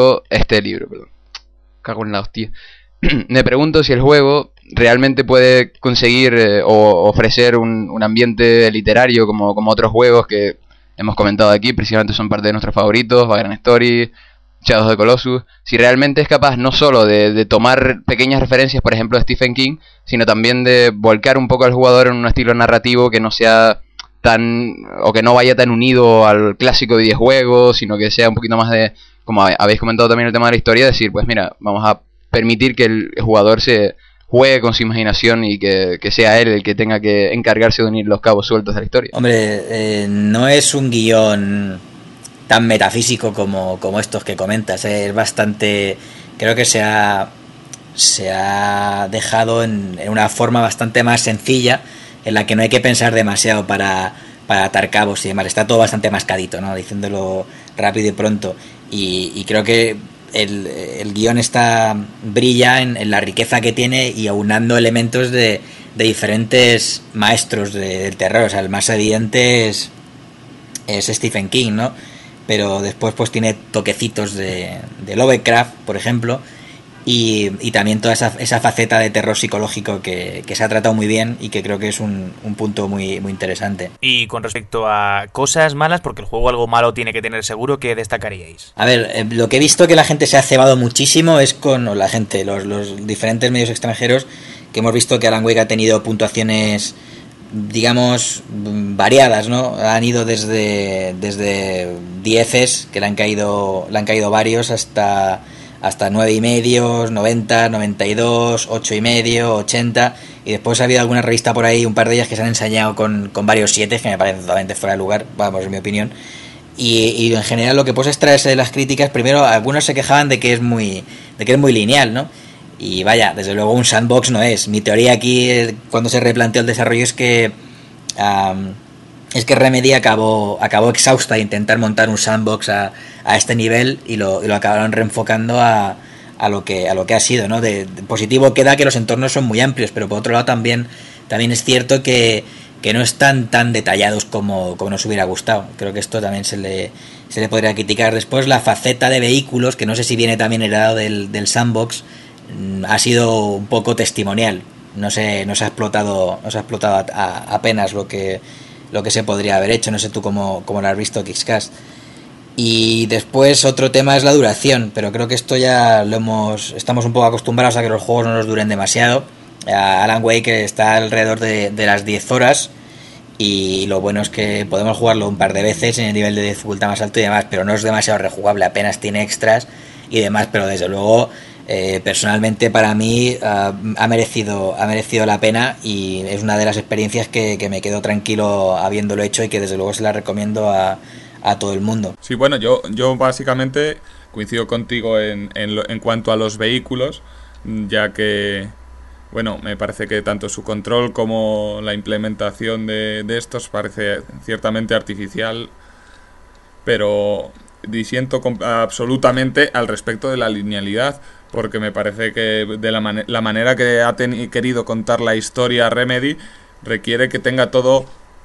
cago en la hostia. Me pregunto si el juego realmente puede conseguir o ofrecer un ambiente literario como otros juegos que hemos comentado aquí, precisamente son parte de nuestros favoritos, Vagrant Story, Shadows of the Colossus. Si realmente es capaz no solo de tomar pequeñas referencias, por ejemplo, de Stephen King, sino también de volcar un poco al jugador en un estilo narrativo que no sea que no vaya tan unido al clásico de videojuegos, sino que sea un poquito más de, como habéis comentado también el tema de la historia, decir, pues mira, vamos a permitir que el jugador se juegue con su imaginación y que sea él el que tenga que encargarse de unir los cabos sueltos de la historia. Hombre, no es un guión tan metafísico como estos que comentas, es bastante, creo que se ha dejado en una forma bastante más sencilla, en la que no hay que pensar demasiado para atar cabos y demás. Está todo bastante mascadito, ¿no? Diciéndolo rápido y pronto, y creo que el guión brilla en la riqueza que tiene y aunando elementos de diferentes maestros del terror. O sea, el más evidente es Stephen King, ¿no? Pero después pues tiene toquecitos de Lovecraft, por ejemplo, y también toda esa faceta de terror psicológico que se ha tratado muy bien y que creo que es un punto muy interesante. Y con respecto a cosas malas, porque el juego algo malo tiene que tener seguro, ¿qué destacaríais? A ver, lo que he visto que la gente se ha cebado muchísimo es con los diferentes medios extranjeros, que hemos visto que Alan Wake ha tenido puntuaciones, digamos, variadas, ¿no? Han ido desde 10s, que le han caído varios, hasta 9,5, 90, 92, 8,5, 80, y después ha habido alguna revista por ahí, un par de ellas que se han ensañado con varios 7, que me parece totalmente fuera de lugar, vamos, en mi opinión. Y en general lo que puedes extraerse de las críticas, primero algunos se quejaban de que es muy lineal, ¿no? Y vaya, desde luego un sandbox no es. Mi teoría aquí, cuando se replanteó el desarrollo, es que Remedy acabó exhausta de intentar montar un sandbox a este nivel y lo acabaron reenfocando a lo que ha sido, ¿no? De positivo queda que los entornos son muy amplios, pero por otro lado también es cierto que no están tan detallados como nos hubiera gustado. Creo que esto también se le podría criticar. Después la faceta de vehículos, que no sé si viene también heredado del sandbox, ha sido un poco testimonial. No se ha explotado apenas lo que se podría haber hecho. No sé tú cómo lo has visto, Kixcast. Y después otro tema es la duración, pero creo que esto ya estamos un poco acostumbrados a que los juegos no nos duren demasiado. Alan Wake está alrededor de las 10 horas y lo bueno es que podemos jugarlo un par de veces en el nivel de dificultad más alto y demás, pero no es demasiado rejugable, apenas tiene extras y demás, pero desde luego personalmente para mí ha merecido la pena y es una de las experiencias que me quedo tranquilo habiéndolo hecho y que desde luego se la recomiendo a todo el mundo. Sí, bueno, yo básicamente coincido contigo en cuanto a los vehículos, ya que, bueno, me parece que tanto su control como la implementación de estos parece ciertamente artificial, pero disiento absolutamente al respecto de la linealidad, porque me parece que de la manera que ha querido contar la historia Remedy requiere que tenga todo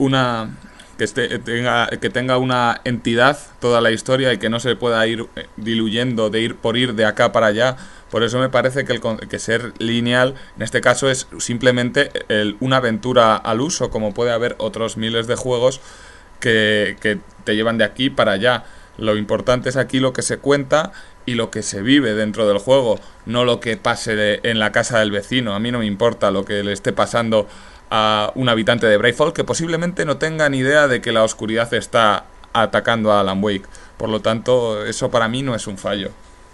que tenga una entidad toda la historia y que no se pueda ir diluyendo de ir de acá para allá. Por eso me parece que ser lineal en este caso es simplemente una aventura al uso, como puede haber otros miles de juegos que te llevan de aquí para allá. Lo importante es aquí lo que se cuenta y lo que se vive dentro del juego, no lo que pase en la casa del vecino. A mí no me importa lo que le esté pasando a un habitante de Bravefall que posiblemente no tenga ni idea de que la oscuridad está atacando a Alan Wake. Por lo tanto, eso para mí no es un fallo.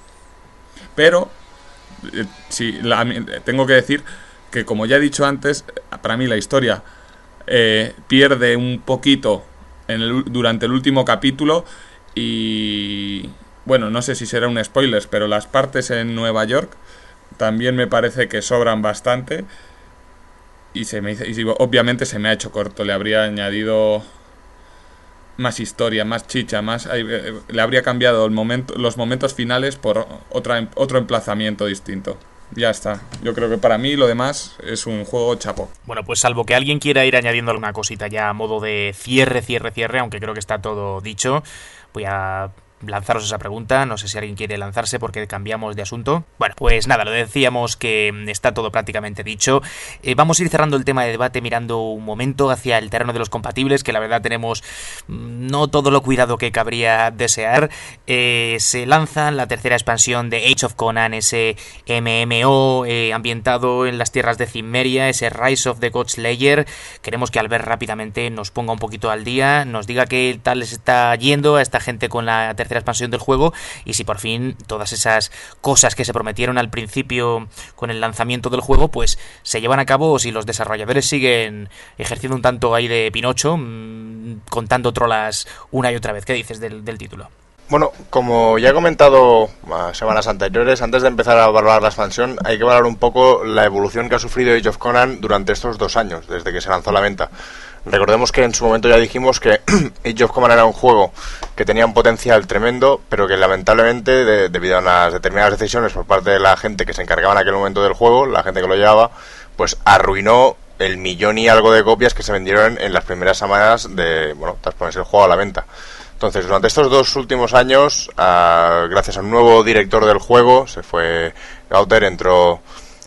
Pero sí, tengo que decir que, como ya he dicho antes, para mí la historia pierde un poquito durante el último capítulo y, bueno, no sé si será un spoiler, pero las partes en Nueva York también me parece que sobran bastante y obviamente se me ha hecho corto. Le habría añadido más historia, más chicha, le habría cambiado los momentos finales por otro emplazamiento distinto. Ya está. Yo creo que para mí lo demás es un juego chapo. Bueno, pues salvo que alguien quiera ir añadiendo alguna cosita ya a modo de cierre, aunque creo que está todo dicho, voy a lanzaros esa pregunta. No sé si alguien quiere lanzarse porque cambiamos de asunto. Bueno, pues nada, lo decíamos que está todo prácticamente dicho. Vamos a ir cerrando el tema de debate mirando un momento hacia el terreno de los compatibles, que la verdad tenemos no todo lo cuidado que cabría desear. Se lanza la tercera expansión de Age of Conan, ese MMO ambientado en las tierras de Cimmeria, ese Rise of the Godslayer. Queremos que Albert rápidamente nos ponga un poquito al día, nos diga qué tal les está yendo a esta gente con la tercera expansión del juego y si por fin todas esas cosas que se prometieron al principio con el lanzamiento del juego pues se llevan a cabo, o si los desarrolladores siguen ejerciendo un tanto ahí de Pinocho, contando trolas una y otra vez. ¿Qué dices del título? Bueno, como ya he comentado semanas anteriores, antes de empezar a valorar la expansión, hay que valorar un poco la evolución que ha sufrido Age of Conan durante estos 2 años, desde que se lanzó a la venta. Recordemos que en su momento ya dijimos que Age of Conan era un juego que tenía un potencial tremendo, pero que lamentablemente, debido a unas determinadas decisiones por parte de la gente que se encargaba en aquel momento del juego, la gente que lo llevaba, pues arruinó el 1.000.000 y algo de copias que se vendieron en las primeras semanas tras ponerse el juego a la venta. Entonces, durante estos 2 últimos años, gracias a un nuevo director del juego, se fue Gauter, entró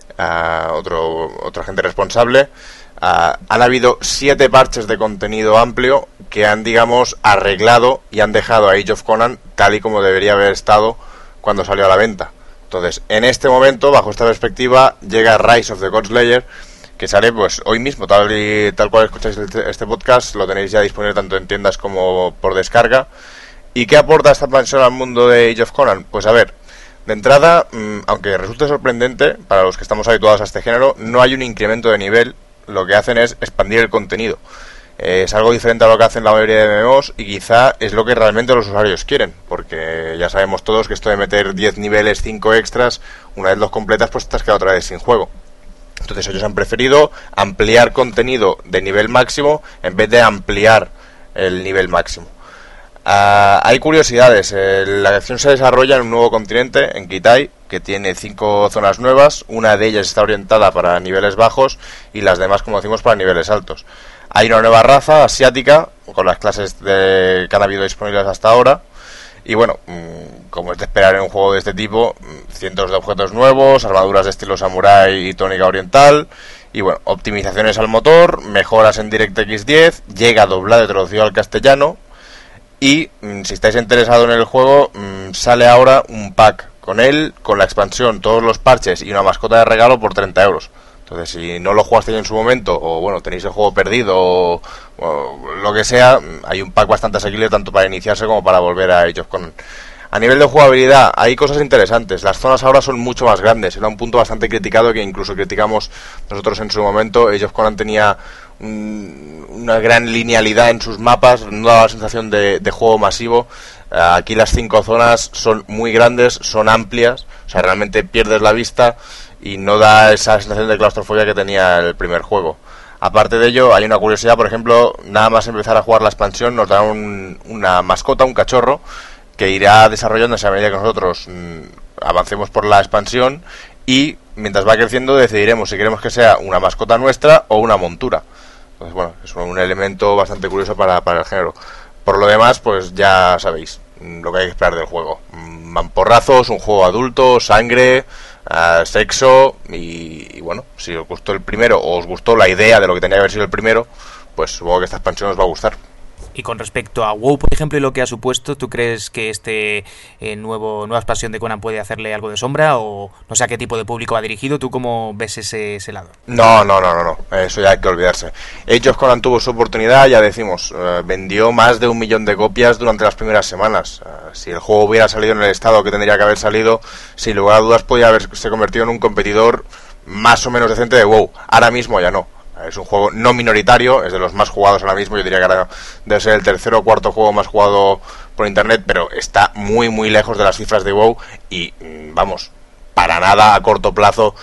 otra gente responsable. Han habido 7 parches de contenido amplio que han, digamos, arreglado y han dejado a Age of Conan tal y como debería haber estado cuando salió a la venta. Entonces, en este momento, bajo esta perspectiva, llega Rise of the Godslayer, que sale pues hoy mismo, tal cual escucháis este podcast, lo tenéis ya disponible tanto en tiendas como por descarga. ¿Y qué aporta esta expansión al mundo de Age of Conan? Pues a ver, de entrada, aunque resulte sorprendente para los que estamos habituados a este género, no hay un incremento de nivel. Lo que hacen es expandir el contenido. Es algo diferente a lo que hacen la mayoría de MMOs y quizá es lo que realmente los usuarios quieren, porque ya sabemos todos que esto de meter 10 niveles, 5 extras, una vez los completas pues te has quedado otra vez sin juego. Entonces ellos han preferido ampliar contenido de nivel máximo en vez de ampliar el nivel máximo. Hay curiosidades. La acción se desarrolla en un nuevo continente, en Kitai, que tiene 5 zonas nuevas. Una de ellas está orientada para niveles bajos y las demás, como decimos, para niveles altos. Hay una nueva raza asiática con las clases que han habido disponibles hasta ahora. Y bueno, como es de esperar en un juego de este tipo, cientos de objetos nuevos, armaduras de estilo samurai y tónica oriental. Y bueno, optimizaciones al motor, mejoras en DirectX 10, llega doblado y traducido al castellano. Y si estáis interesados en el juego, sale ahora un pack con él, con la expansión, todos los parches y una mascota de regalo por 30 euros. Entonces, si no lo jugasteis en su momento, o bueno, tenéis el juego perdido, o lo que sea, hay un pack bastante asequible tanto para iniciarse como para volver a Age of Conan. A nivel de jugabilidad hay cosas interesantes. Las zonas ahora son mucho más grandes. Era un punto bastante criticado que incluso criticamos nosotros en su momento. Age of Conan tenía una gran linealidad en sus mapas, no daba la sensación de juego masivo. Aquí las 5 zonas son muy grandes, son amplias, o sea, realmente pierdes la vista y no da esa sensación de claustrofobia que tenía el primer juego. Aparte de ello, hay una curiosidad, por ejemplo, nada más empezar a jugar la expansión nos dan una mascota, un cachorro, que irá desarrollándose a medida que nosotros avancemos por la expansión, y mientras va creciendo decidiremos si queremos que sea una mascota nuestra o una montura. Entonces, bueno, es un elemento bastante curioso para el género. Por lo demás, pues ya sabéis lo que hay que esperar del juego. Mamporrazos, un juego adulto, sangre, sexo y bueno, si os gustó el primero o os gustó la idea de lo que tenía que haber sido el primero, pues supongo que esta expansión os va a gustar. Y con respecto a WoW, por ejemplo, y lo que ha supuesto, ¿tú crees que nueva expansión de Conan puede hacerle algo de sombra? O no sé a qué tipo de público va dirigido. ¿Tú cómo ves ese lado? No. Eso ya hay que olvidarse. Age of Conan tuvo su oportunidad, ya decimos, vendió más de 1 millón de copias durante las primeras semanas. Si el juego hubiera salido en el estado que tendría que haber salido, sin lugar a dudas podría haberse convertido en un competidor más o menos decente de WoW. Ahora mismo ya no. Es un juego no minoritario, es de los más jugados ahora mismo. Yo diría que ahora debe ser el tercer o cuarto juego más jugado por internet, pero está muy muy lejos de las cifras de WoW y vamos, para nada a corto plazo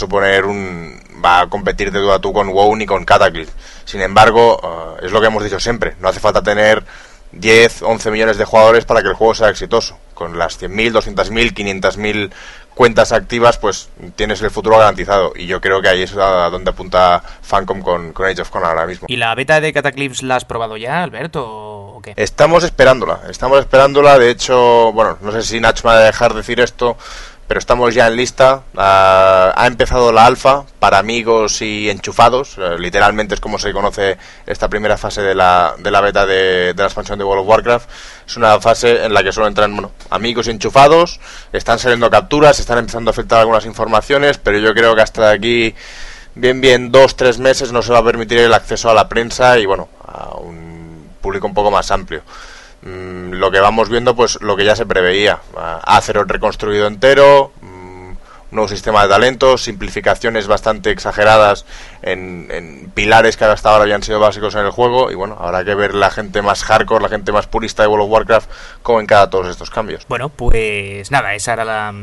va a competir de tú a tú con WoW ni con Cataclysm. Sin embargo, es lo que hemos dicho siempre, no hace falta tener 10, 11 millones de jugadores para que el juego sea exitoso. Con las 100.000, 200.000, 500.000 cuentas activas, pues tienes el futuro garantizado. Y yo creo que ahí es a donde apunta Funcom con Age of Conan ahora mismo. ¿Y la beta de Cataclysm la has probado ya, Alberto, o qué? Estamos esperándola. De hecho, bueno, no sé si Nacho me va a dejar decir esto, pero estamos ya en lista. Ha empezado la alfa para amigos y enchufados. Literalmente es como se conoce esta primera fase de la beta de la expansión de World of Warcraft. Es una fase en la que solo entran amigos y enchufados. Están saliendo capturas, están empezando a filtrar algunas informaciones, pero yo creo que hasta aquí bien 2-3 meses no se va a permitir el acceso a la prensa y bueno, a un público un poco más amplio. Lo que vamos viendo, pues lo que ya se preveía: Azeroth reconstruido entero, un nuevo sistema de talentos, simplificaciones bastante exageradas en pilares que hasta ahora habían sido básicos en el juego, y bueno, habrá que ver la gente más hardcore, la gente más purista de World of Warcraft cómo encara todos estos cambios. Bueno, pues nada, esa era la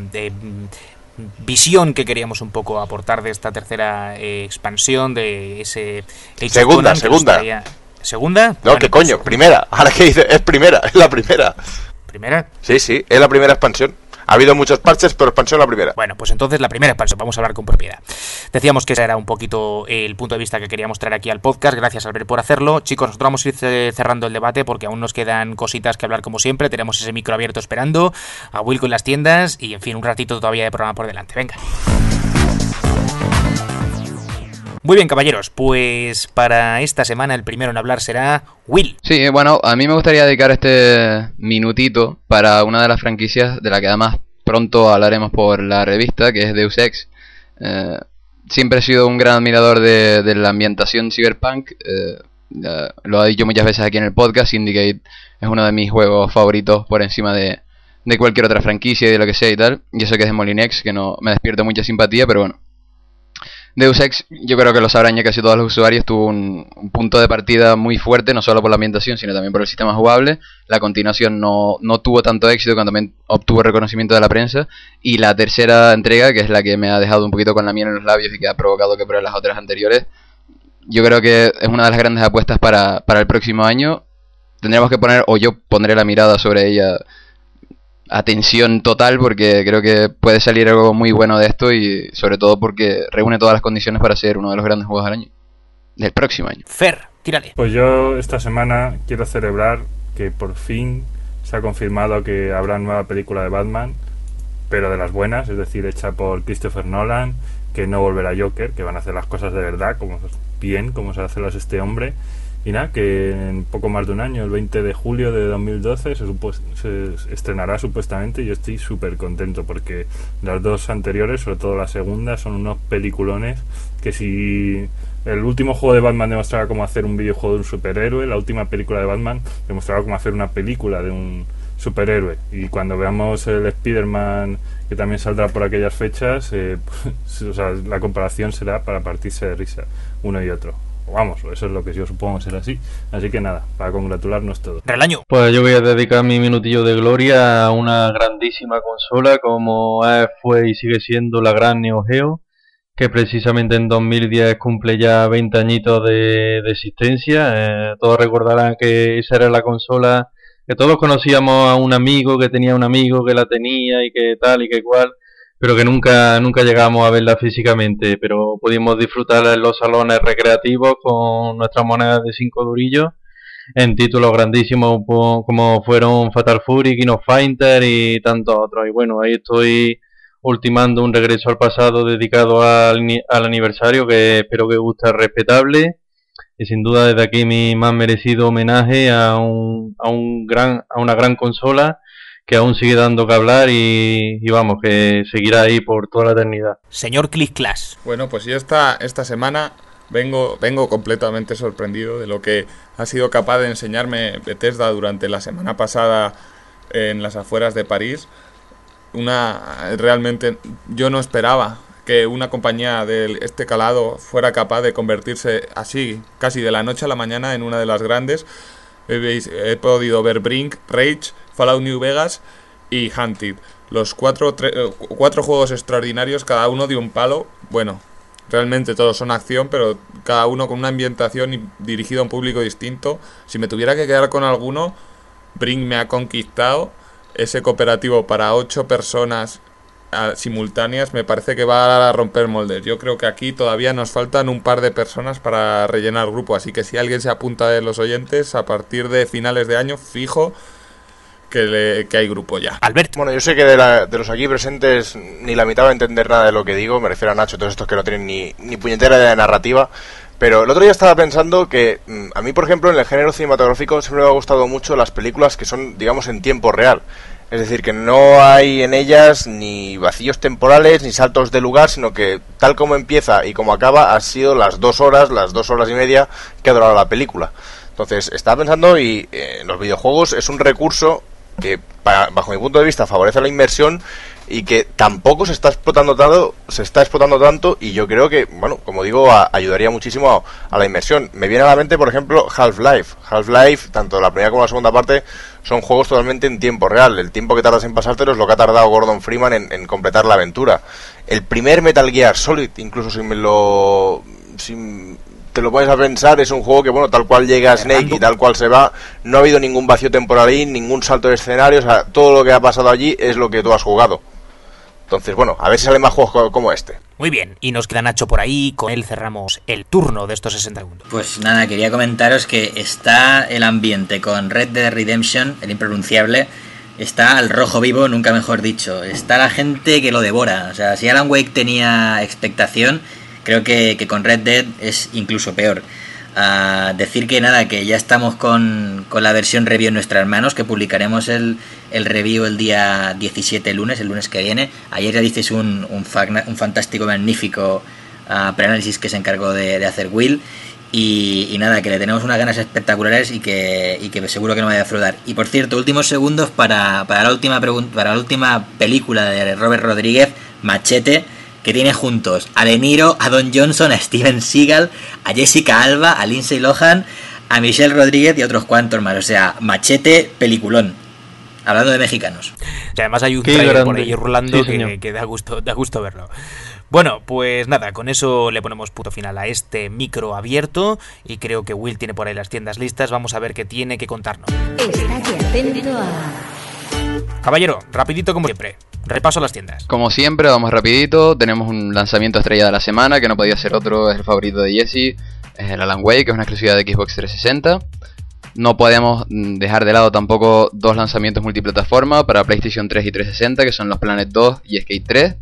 visión que queríamos un poco aportar de esta tercera expansión de ese segunda. ¿Segunda? No, ¿qué coño? Pues, primera. Ahora que dice, es la primera. ¿Primera? Sí, es la primera expansión. Ha habido muchos parches, pero expansión la primera. Bueno, pues entonces la primera expansión, vamos a hablar con propiedad. Decíamos que ese era un poquito el punto de vista que queríamos traer aquí al podcast. Gracias, Albert, por hacerlo. Chicos, nosotros vamos a ir cerrando el debate porque aún nos quedan cositas que hablar como siempre. Tenemos ese micro abierto esperando, a Will con las tiendas y, en fin, un ratito todavía de programa por delante. Venga. Muy bien, caballeros, pues para esta semana el primero en hablar será Will. Sí, bueno, a mí me gustaría dedicar este minutito para una de las franquicias de la que además pronto hablaremos por la revista, que es Deus Ex. Siempre he sido un gran admirador de la ambientación cyberpunk. Lo he dicho muchas veces aquí en el podcast. Syndicate es uno de mis juegos favoritos por encima de cualquier otra franquicia y de lo que sea y tal. Y eso que es de Molinex, que no me despierta mucha simpatía, pero bueno. Deus Ex, yo creo que lo sabrán ya casi todos los usuarios, tuvo un punto de partida muy fuerte, no solo por la ambientación, sino también por el sistema jugable. La continuación no tuvo tanto éxito, cuando también obtuvo reconocimiento de la prensa. Y la tercera entrega, que es la que me ha dejado un poquito con la miel en los labios y que ha provocado que pruebe las otras anteriores, yo creo que es una de las grandes apuestas para el próximo año. Tendremos que poner, o yo pondré la mirada sobre ella, atención total, porque creo que puede salir algo muy bueno de esto y sobre todo porque reúne todas las condiciones para ser uno de los grandes juegos del año, del próximo año. Fer, tírale. Pues yo esta semana quiero celebrar que por fin se ha confirmado que habrá nueva película de Batman, pero de las buenas, es decir, hecha por Christopher Nolan, que no volverá Joker, que van a hacer las cosas de verdad, como se hace este hombre. Y nada, que en poco más de un año, el 20 de julio de 2012, se estrenará supuestamente. Yo estoy súper contento porque las dos anteriores, sobre todo la segunda, son unos peliculones que si el último juego de Batman demostraba cómo hacer un videojuego de un superhéroe, la última película de Batman demostraba cómo hacer una película de un superhéroe. Y cuando veamos el Spider-Man, que también saldrá por aquellas fechas, pues, o sea, la comparación será para partirse de risa uno y otro. Vamos, eso es lo que yo supongo será así. Así que nada, para congratularnos todos. Relaño. Pues yo voy a dedicar mi minutillo de gloria a una grandísima consola como fue y sigue siendo la gran Neo Geo, que precisamente en 2010 cumple ya 20 añitos de existencia. Todos recordarán que esa era la consola que todos conocíamos a un amigo que tenía un amigo que la tenía y que tal y que cual, pero que nunca llegamos a verla físicamente, pero pudimos disfrutarla en los salones recreativos con nuestras monedas de 5 durillos en títulos grandísimos como fueron Fatal Fury, King of Fighters y tantos otros. Y bueno, ahí estoy ultimando un regreso al pasado dedicado al aniversario, que espero que guste, respetable, y sin duda desde aquí mi más merecido homenaje a una gran consola que aún sigue dando que hablar y vamos, que seguirá ahí por toda la eternidad. Señor Click Class. Bueno, pues yo esta semana vengo completamente sorprendido de lo que ha sido capaz de enseñarme Bethesda durante la semana pasada en las afueras de París. Realmente yo no esperaba que una compañía de este calado fuera capaz de convertirse así, casi de la noche a la mañana, en una de las grandes. He podido ver Brink, Rage, Fallout New Vegas y Hunted. Los cuatro juegos extraordinarios, cada uno de un palo. Bueno, realmente todos son acción, pero cada uno con una ambientación y dirigido a un público distinto. Si me tuviera que quedar con alguno, Brink me ha conquistado. Ese cooperativo para 8 personas simultáneas me parece que va a romper moldes. Yo creo que aquí todavía nos faltan un par de personas para rellenar grupo, así que si alguien se apunta de los oyentes, a partir de finales de año, fijo que hay grupo ya. Albert. Bueno, yo sé que de los aquí presentes ni la mitad va a entender nada de lo que digo, me refiero a Nacho, todos estos que no tienen ni puñetera de narrativa. Pero el otro día estaba pensando que a mí, por ejemplo, en el género cinematográfico siempre me ha gustado mucho las películas que son, digamos, en tiempo real. Es decir, que no hay en ellas ni vacíos temporales ni saltos de lugar, sino que tal como empieza y como acaba han sido las 2 horas y media que ha durado la película. Entonces, estaba pensando y en los videojuegos es un recurso que, bajo mi punto de vista, favorece la inmersión y que tampoco se está explotando tanto, y yo creo que, bueno, como digo, ayudaría muchísimo a la inmersión. Me viene a la mente, por ejemplo, Half-Life, tanto la primera como la segunda parte, son juegos totalmente en tiempo real. El tiempo que tardas en pasártelo es lo que ha tardado Gordon Freeman en completar la aventura. El primer Metal Gear Solid, incluso si te lo pones a pensar, es un juego que, bueno, tal cual llega Snake y tal cual se va, no ha habido ningún vacío temporal ahí, ningún salto de escenario, o sea, todo lo que ha pasado allí es lo que tú has jugado. Entonces, bueno, a ver si salen más juegos como este. Muy bien, y nos queda Nacho por ahí, con él cerramos el turno de estos 60 segundos. Pues nada, quería comentaros que está el ambiente con Red Dead Redemption, el impronunciable, está al rojo vivo, nunca mejor dicho. Está la gente que lo devora, o sea, si Alan Wake tenía expectación, creo que con Red Dead es incluso peor. Decir que nada, que ya estamos con la versión review en nuestras manos, que publicaremos el review el día 17, el lunes que viene. Ayer ya disteis un fantástico, magnífico preanálisis que se encargó de hacer Will. Y nada, que le tenemos unas ganas espectaculares y que seguro que no me va a defraudar. Y por cierto, últimos segundos para la última película de Robert Rodríguez, Machete, que tiene juntos a De Niro, a Don Johnson, a Steven Seagal, a Jessica Alba, a Lindsay Lohan, a Michelle Rodríguez y otros cuantos más. O sea, Machete, peliculón. Hablando de mexicanos. Y además hay un trailer por ahí rulando, sí, que da gusto verlo. Bueno, pues nada, con eso le ponemos punto final a este micro abierto y creo que Will tiene por ahí las tiendas listas. Vamos a ver qué tiene que contarnos. Estate atento a... Caballero, rapidito como siempre. Repaso las tiendas. Como siempre, vamos rapidito. Tenemos un lanzamiento estrella de la semana, que no podía ser otro, es el favorito de Jesse. Es el Alan Wake, que es una exclusividad de Xbox 360. No podemos dejar de lado tampoco 2 lanzamientos multiplataforma para PlayStation 3 y 360, que son los Planet 2 y Skate 3.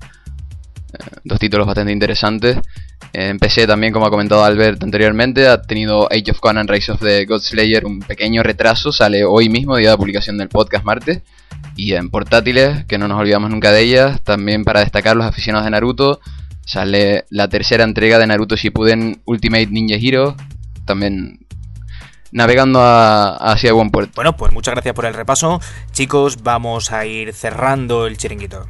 2 títulos bastante interesantes. En PC también, como ha comentado Albert anteriormente, ha tenido Age of Conan Rise of the Godslayer un pequeño retraso. Sale hoy mismo, día de publicación del podcast martes. Y en portátiles, que no nos olvidamos nunca de ellas, también para destacar los aficionados de Naruto, sale la tercera entrega de Naruto Shippuden Ultimate Ninja Hero, también navegando hacia buen puerto. Bueno, pues muchas gracias por el repaso. Chicos, vamos a ir cerrando el chiringuito.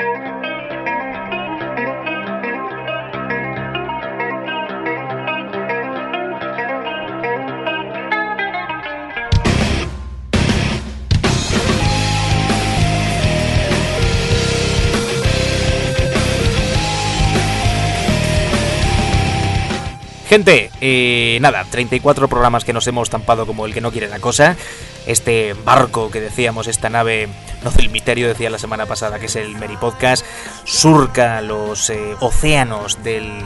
Gente, nada, 34 programas que nos hemos estampado como el que no quiere la cosa. Este barco que decíamos, esta nave, no del misterio, decía la semana pasada, que es el Meri Podcast, surca los océanos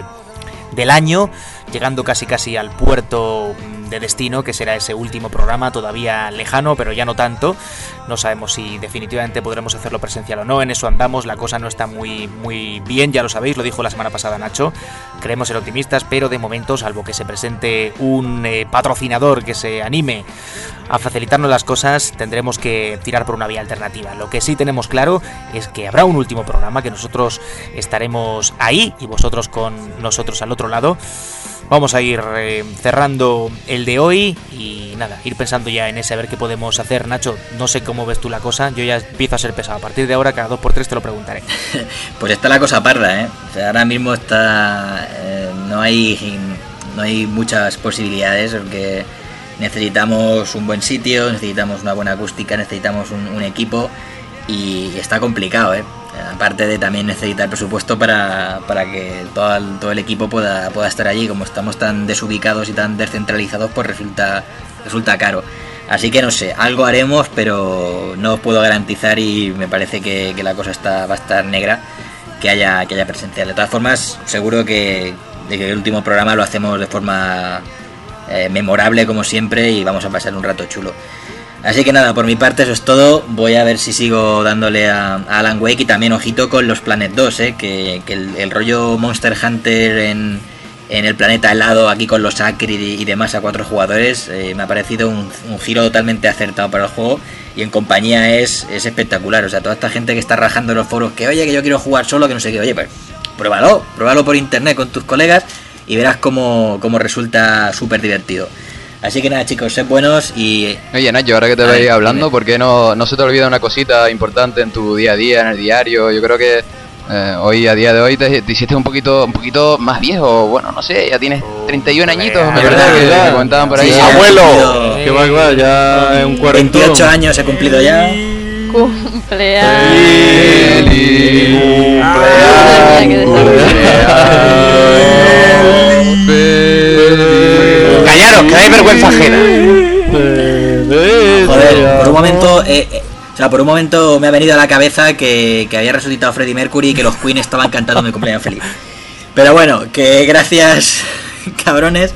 del año, llegando casi al puerto de destino, que será ese último programa, todavía lejano, pero ya no tanto. No sabemos si definitivamente podremos hacerlo presencial o no, en eso andamos, la cosa no está muy bien, ya lo sabéis, lo dijo la semana pasada Nacho, creemos ser optimistas, pero de momento, salvo que se presente un patrocinador que se anime a facilitarnos las cosas, tendremos que tirar por una vía alternativa. Lo que sí tenemos claro es que habrá un último programa, que nosotros estaremos ahí y vosotros con nosotros al otro lado. Vamos a ir cerrando el de hoy y nada, ir pensando ya en ese, a ver qué podemos hacer. Nacho, no sé cómo ves tú la cosa, yo ya empiezo a ser pesado. A partir de ahora, cada 2x3 te lo preguntaré. Pues está la cosa parda, ¿eh? O sea, ahora mismo está no hay muchas posibilidades, porque necesitamos un buen sitio, necesitamos una buena acústica, necesitamos un equipo y está complicado, ¿eh? Aparte de también necesitar presupuesto para que todo el equipo pueda estar allí. Como estamos tan desubicados y tan descentralizados, pues resulta caro. Así que no sé, algo haremos, pero no os puedo garantizar, y me parece que la cosa va a estar negra, que haya presencial. De todas formas, seguro que el último programa lo hacemos de forma memorable como siempre, y vamos a pasar un rato chulo. Así que nada, por mi parte eso es todo. Voy a ver si sigo dándole a Alan Wake, y también ojito con los Planet 2, que el rollo Monster Hunter en el planeta helado, aquí con los Acrid y demás a 4 jugadores, me ha parecido un giro totalmente acertado para el juego, y en compañía es espectacular. O sea, toda esta gente que está rajando en los foros, que oye, que yo quiero jugar solo, que no sé qué, oye, pues pruébalo por internet con tus colegas y verás cómo resulta súper divertido. Así que nada, chicos, sed buenos y... Oye, Nacho, ahora que te veis hablando, ¿por qué no se te olvida una cosita importante en tu día a día, en el diario? Yo creo que hoy, a día de hoy, te hiciste un poquito más viejo. Bueno, no sé, ya tienes 31 añitos, me verdad, que me comentaban por ahí. Sí, ¡abuelo! Que va, ya es un 40. 28 años he cumplido ya. Cumpleaños. Callaros, que hay vergüenza ajena. Joder, por un momento me ha venido a la cabeza que había resucitado Freddie Mercury y que los Queen estaban cantando mi cumpleaños feliz. Pero bueno, que gracias, cabrones.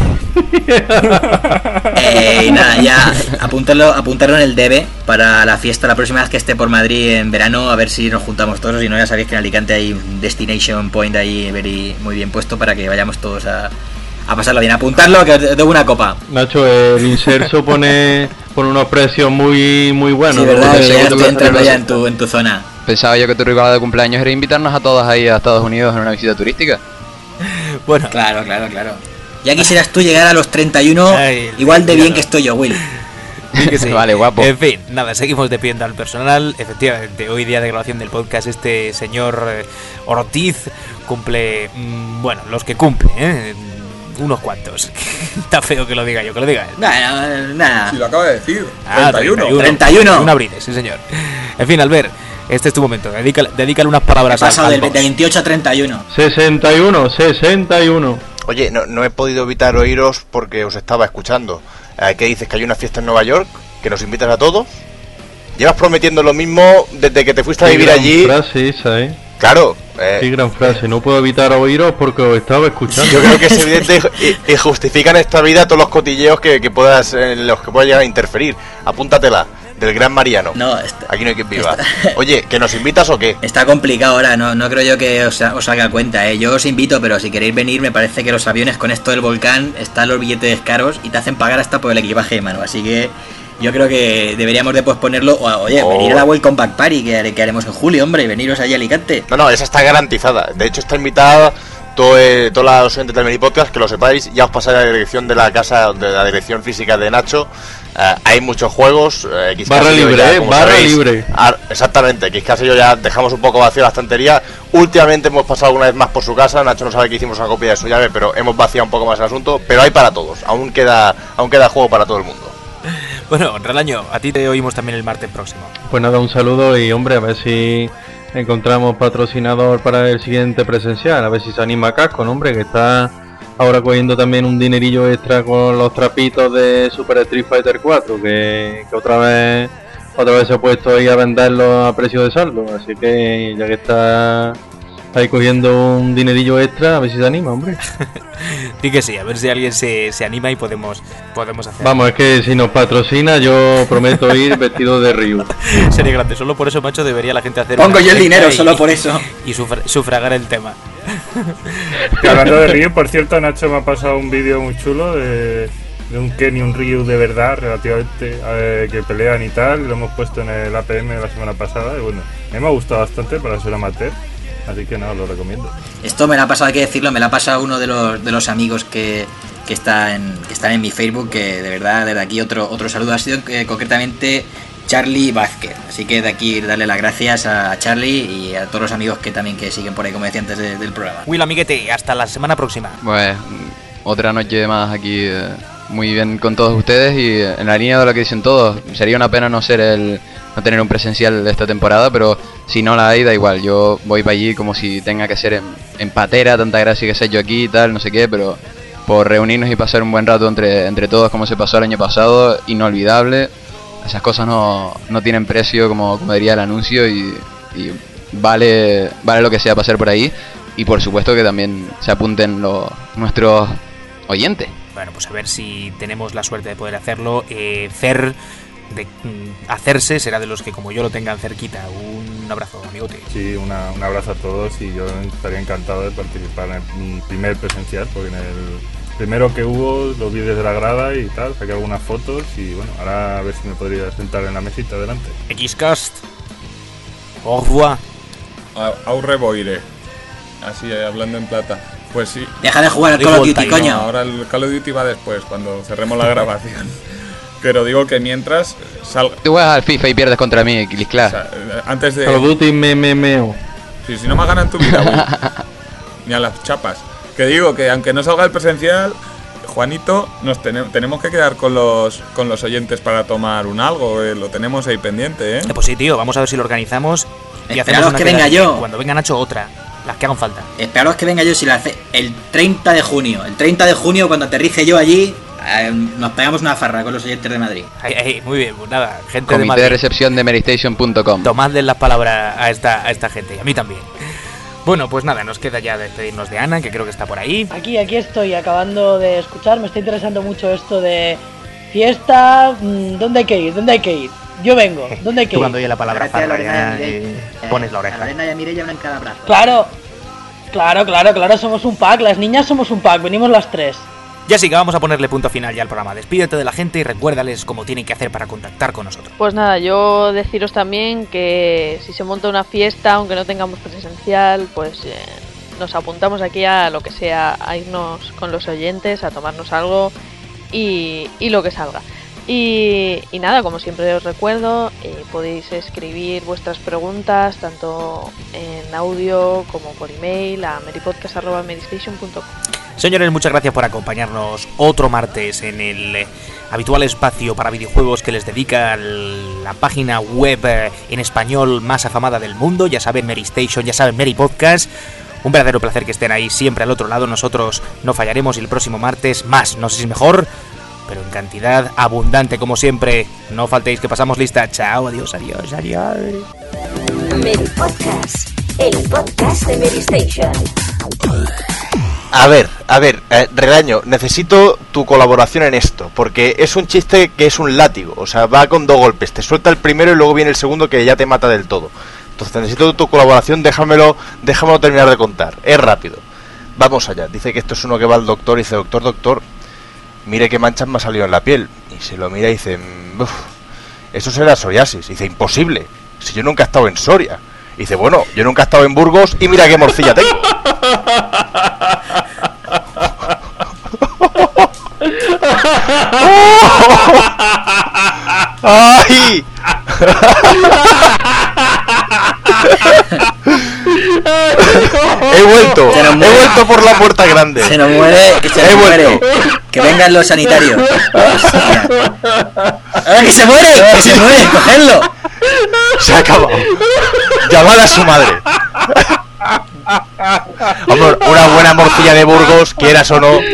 Y nada, ya apuntarlo en el debe para la fiesta la próxima vez que esté por Madrid en verano, a ver si nos juntamos todos. Si no, ya sabéis que en Alicante hay un Destination Point ahí muy bien puesto para que vayamos todos a pasarlo bien. Apuntarlo, que os debo una copa. Nacho, el Inserso pone unos precios muy buenos. Sí, verdad, ¿no? Ya estoy entrando ya en tu zona. Pensaba yo que tu regalo de cumpleaños era invitarnos a todos ahí a Estados Unidos en una visita turística. Bueno, claro. Ya quisieras tú llegar a los 31 igual de bien que estoy yo, Will. Que sí. Vale, guapo. En fin, nada, seguimos despidiendo al personal. Efectivamente, hoy día de grabación del podcast, este señor Ortiz cumple, bueno, los que cumple, unos cuantos. Está feo que lo diga yo, que lo diga él. Nada. Si lo acaba de decir. 31. Un abril, sí señor. En fin, Albert, este es tu momento. Dedícale unas palabras al pasado del 28 a 31. 61. Oye, no he podido evitar oíros porque os estaba escuchando. ¿Qué dices? ¿Que hay una fiesta en Nueva York? ¿Que nos invitas a todos? Llevas prometiendo lo mismo desde que te fuiste a vivir allí. Frase esa, Claro. Qué gran frase. No puedo evitar oíros porque os estaba escuchando. Yo creo que es evidente y justifican esta vida todos los cotilleos que puedas, en los que puedas llegar a interferir. Apúntatela. Del gran Mariano. No, aquí no hay quien viva. Oye, ¿que nos invitas o qué? Está complicado ahora, no creo yo que os haga cuenta, Yo os invito, pero si queréis venir, me parece que los aviones con esto del volcán están los billetes caros y te hacen pagar hasta por el equipaje de mano. Así que yo creo que deberíamos de posponerlo. Venir a la Welcome Back Party que haremos en julio, hombre, y veniros allí a Alicante. No, esa está garantizada. De hecho, está invitada todos los oyentes del Mini Podcast, que lo sepáis, ya os pasáis a la dirección de la casa, de la dirección física de Nacho. Hay muchos juegos. Barra libre. Exactamente, Xcast y yo ya dejamos un poco vacío la estantería. Últimamente hemos pasado alguna vez más por su casa. Nacho no sabe que hicimos una copia de su llave, pero hemos vaciado un poco más el asunto. Pero hay para todos, aún queda juego para todo el mundo. Bueno, Relaño, a ti te oímos también el martes próximo. Pues nada, un saludo y hombre, a ver si encontramos patrocinador para el siguiente presencial, a ver si se anima Casco, hombre, que está ahora cogiendo también un dinerillo extra con los trapitos de Super Street Fighter 4, que otra vez se ha puesto ahí a venderlo a precio de saldo, así que ya que está ahí cogiendo un dinerillo extra, a ver si se anima, hombre. Sí que sí, a ver si alguien se anima y podemos hacer. Vamos, es que si nos patrocina yo prometo ir vestido de Ryu. Sería grande, solo por eso, macho, debería la gente hacer... Pongo yo el dinero, solo por eso. Y sufragar el tema. Hablando de Ryu, por cierto, Nacho me ha pasado un vídeo muy chulo de un Ken y un Ryu de verdad, relativamente, que pelean y tal. Lo hemos puesto en el APM la semana pasada y bueno, a mí me ha gustado bastante para ser amateur. Así que no, lo recomiendo. Esto me lo ha pasado, hay que decirlo, me lo ha pasado uno de los amigos que están en mi Facebook, que de verdad, desde aquí otro saludo. Ha sido concretamente Charlie Vázquez. Así que de aquí darle las gracias a Charlie y a todos los amigos que siguen por ahí, como decía antes del programa. Will, amiguete, hasta la semana próxima. Pues otra noche más aquí, muy bien con todos ustedes y en la línea de lo que dicen todos. Sería una pena no tener un presencial de esta temporada, pero si no la hay, da igual. Yo voy para allí como si tenga que ser en patera, tanta gracia que sé yo aquí y tal, no sé qué, pero por reunirnos y pasar un buen rato entre todos como se pasó el año pasado, inolvidable. Esas cosas no tienen precio, como diría el anuncio, y vale lo que sea pasar por ahí. Y por supuesto que también se apunten nuestros oyentes. Bueno, pues a ver si tenemos la suerte de poder hacerlo. Fer, de hacerse, será de los que como yo lo tengan cerquita. Un abrazo, amigote. Sí, un abrazo a todos y yo estaría encantado de participar en mi primer presencial, porque en el primero que hubo lo vi desde la grada y tal, saqué algunas fotos y bueno, ahora a ver si me podría sentar en la mesita delante. Xcast, au revoir. Au revoir. Así, hablando en plata. Pues sí. Deja de jugar al Call of Duty, coño. No, ahora el Call of Duty va después, cuando cerremos la grabación. Pero digo que mientras salga... Tú juegas al FIFA y pierdes contra mí, Clisclar. O sea, antes de... Call of Duty meo. Sí, si no me ganan tu vida, ni a las chapas. Que digo que aunque no salga el presencial, Juanito, tenemos que quedar con los oyentes para tomar un algo. Lo tenemos ahí pendiente, ¿eh? Pues sí, tío, vamos a ver si lo organizamos. Y esperaros que venga yo. Cuando venga Nacho, otra. Las que hagan falta. Esperaros que venga yo si la hace el 30 de junio. El 30 de junio, cuando aterrice yo allí, nos pegamos una farra con los oyentes de Madrid. Muy bien, pues nada, gente Comité de Madrid. de recepción de Meristation.com. Tomadles las palabras a esta gente, y a mí también. Bueno, pues nada, nos queda ya despedirnos de Ana, que creo que está por ahí. Aquí estoy, acabando de escuchar. Me está interesando mucho esto de fiesta. ¿Dónde hay que ir? Yo vengo, ¿dónde hay que ir? Tú cuando oye la palabra farra ya pones la oreja. A Lorena y a Mireia una en cada brazo. Claro, somos un pack. Las niñas somos un pack, venimos las tres. Ya sí que vamos a ponerle punto final ya al programa. Despídete de la gente y recuérdales cómo tienen que hacer para contactar con nosotros. Pues nada, yo deciros también que si se monta una fiesta, aunque no tengamos presencial, pues nos apuntamos aquí a lo que sea, a irnos con los oyentes, a tomarnos algo y lo que salga. Y nada, como siempre os recuerdo, podéis escribir vuestras preguntas tanto en audio como por email a meripodcast@meristation.com. Señores, muchas gracias por acompañarnos otro martes en el habitual espacio para videojuegos que les dedica la página web en español más afamada del mundo. Ya saben, Meristation, ya saben, Meripodcast. Un verdadero placer que estén ahí siempre al otro lado. Nosotros no fallaremos y el próximo martes más, no sé si es mejor, pero en cantidad abundante como siempre. No faltéis que pasamos lista. Chao, adiós. Meripodcast, el podcast de Meristation. A ver, Relaño, necesito tu colaboración en esto, porque es un chiste que es un látigo, o sea, va con dos golpes, te suelta el primero y luego viene el segundo que ya te mata del todo. Entonces necesito tu colaboración, déjamelo terminar de contar, es rápido. Vamos allá, dice que esto es uno que va al doctor y dice, doctor, mire qué manchas me ha salido en la piel. Y se lo mira y dice, eso será psoriasis. Y dice, imposible, si yo nunca he estado en Soria. Y dice, bueno, yo nunca he estado en Burgos y mira qué morcilla tengo. ¡Ay! He vuelto por la puerta grande. Se nos muere, se nos muere. Que vengan los sanitarios. ¡Ah, que se muere! ¡Cogedlo! Se ha acabado. Llamad a su madre. Hombre, una buena morcilla de Burgos, quieras o no.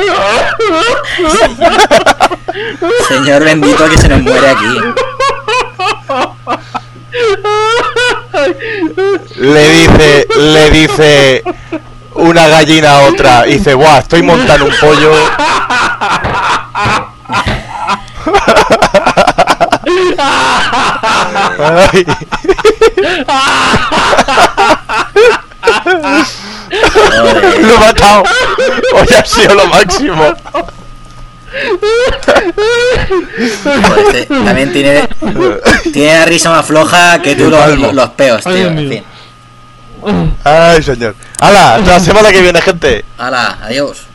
Señor bendito, que se nos muere aquí. Le dice una gallina a otra, y dice, ¡buah, estoy montando un pollo! Ay. Lo he matado. Hoy ha sido lo máximo. Joder, también tiene la risa más floja que tú los peos, tío. En fin. Ay, señor. ¡Hala! Hasta la semana que viene, gente. ¡Hala! Adiós.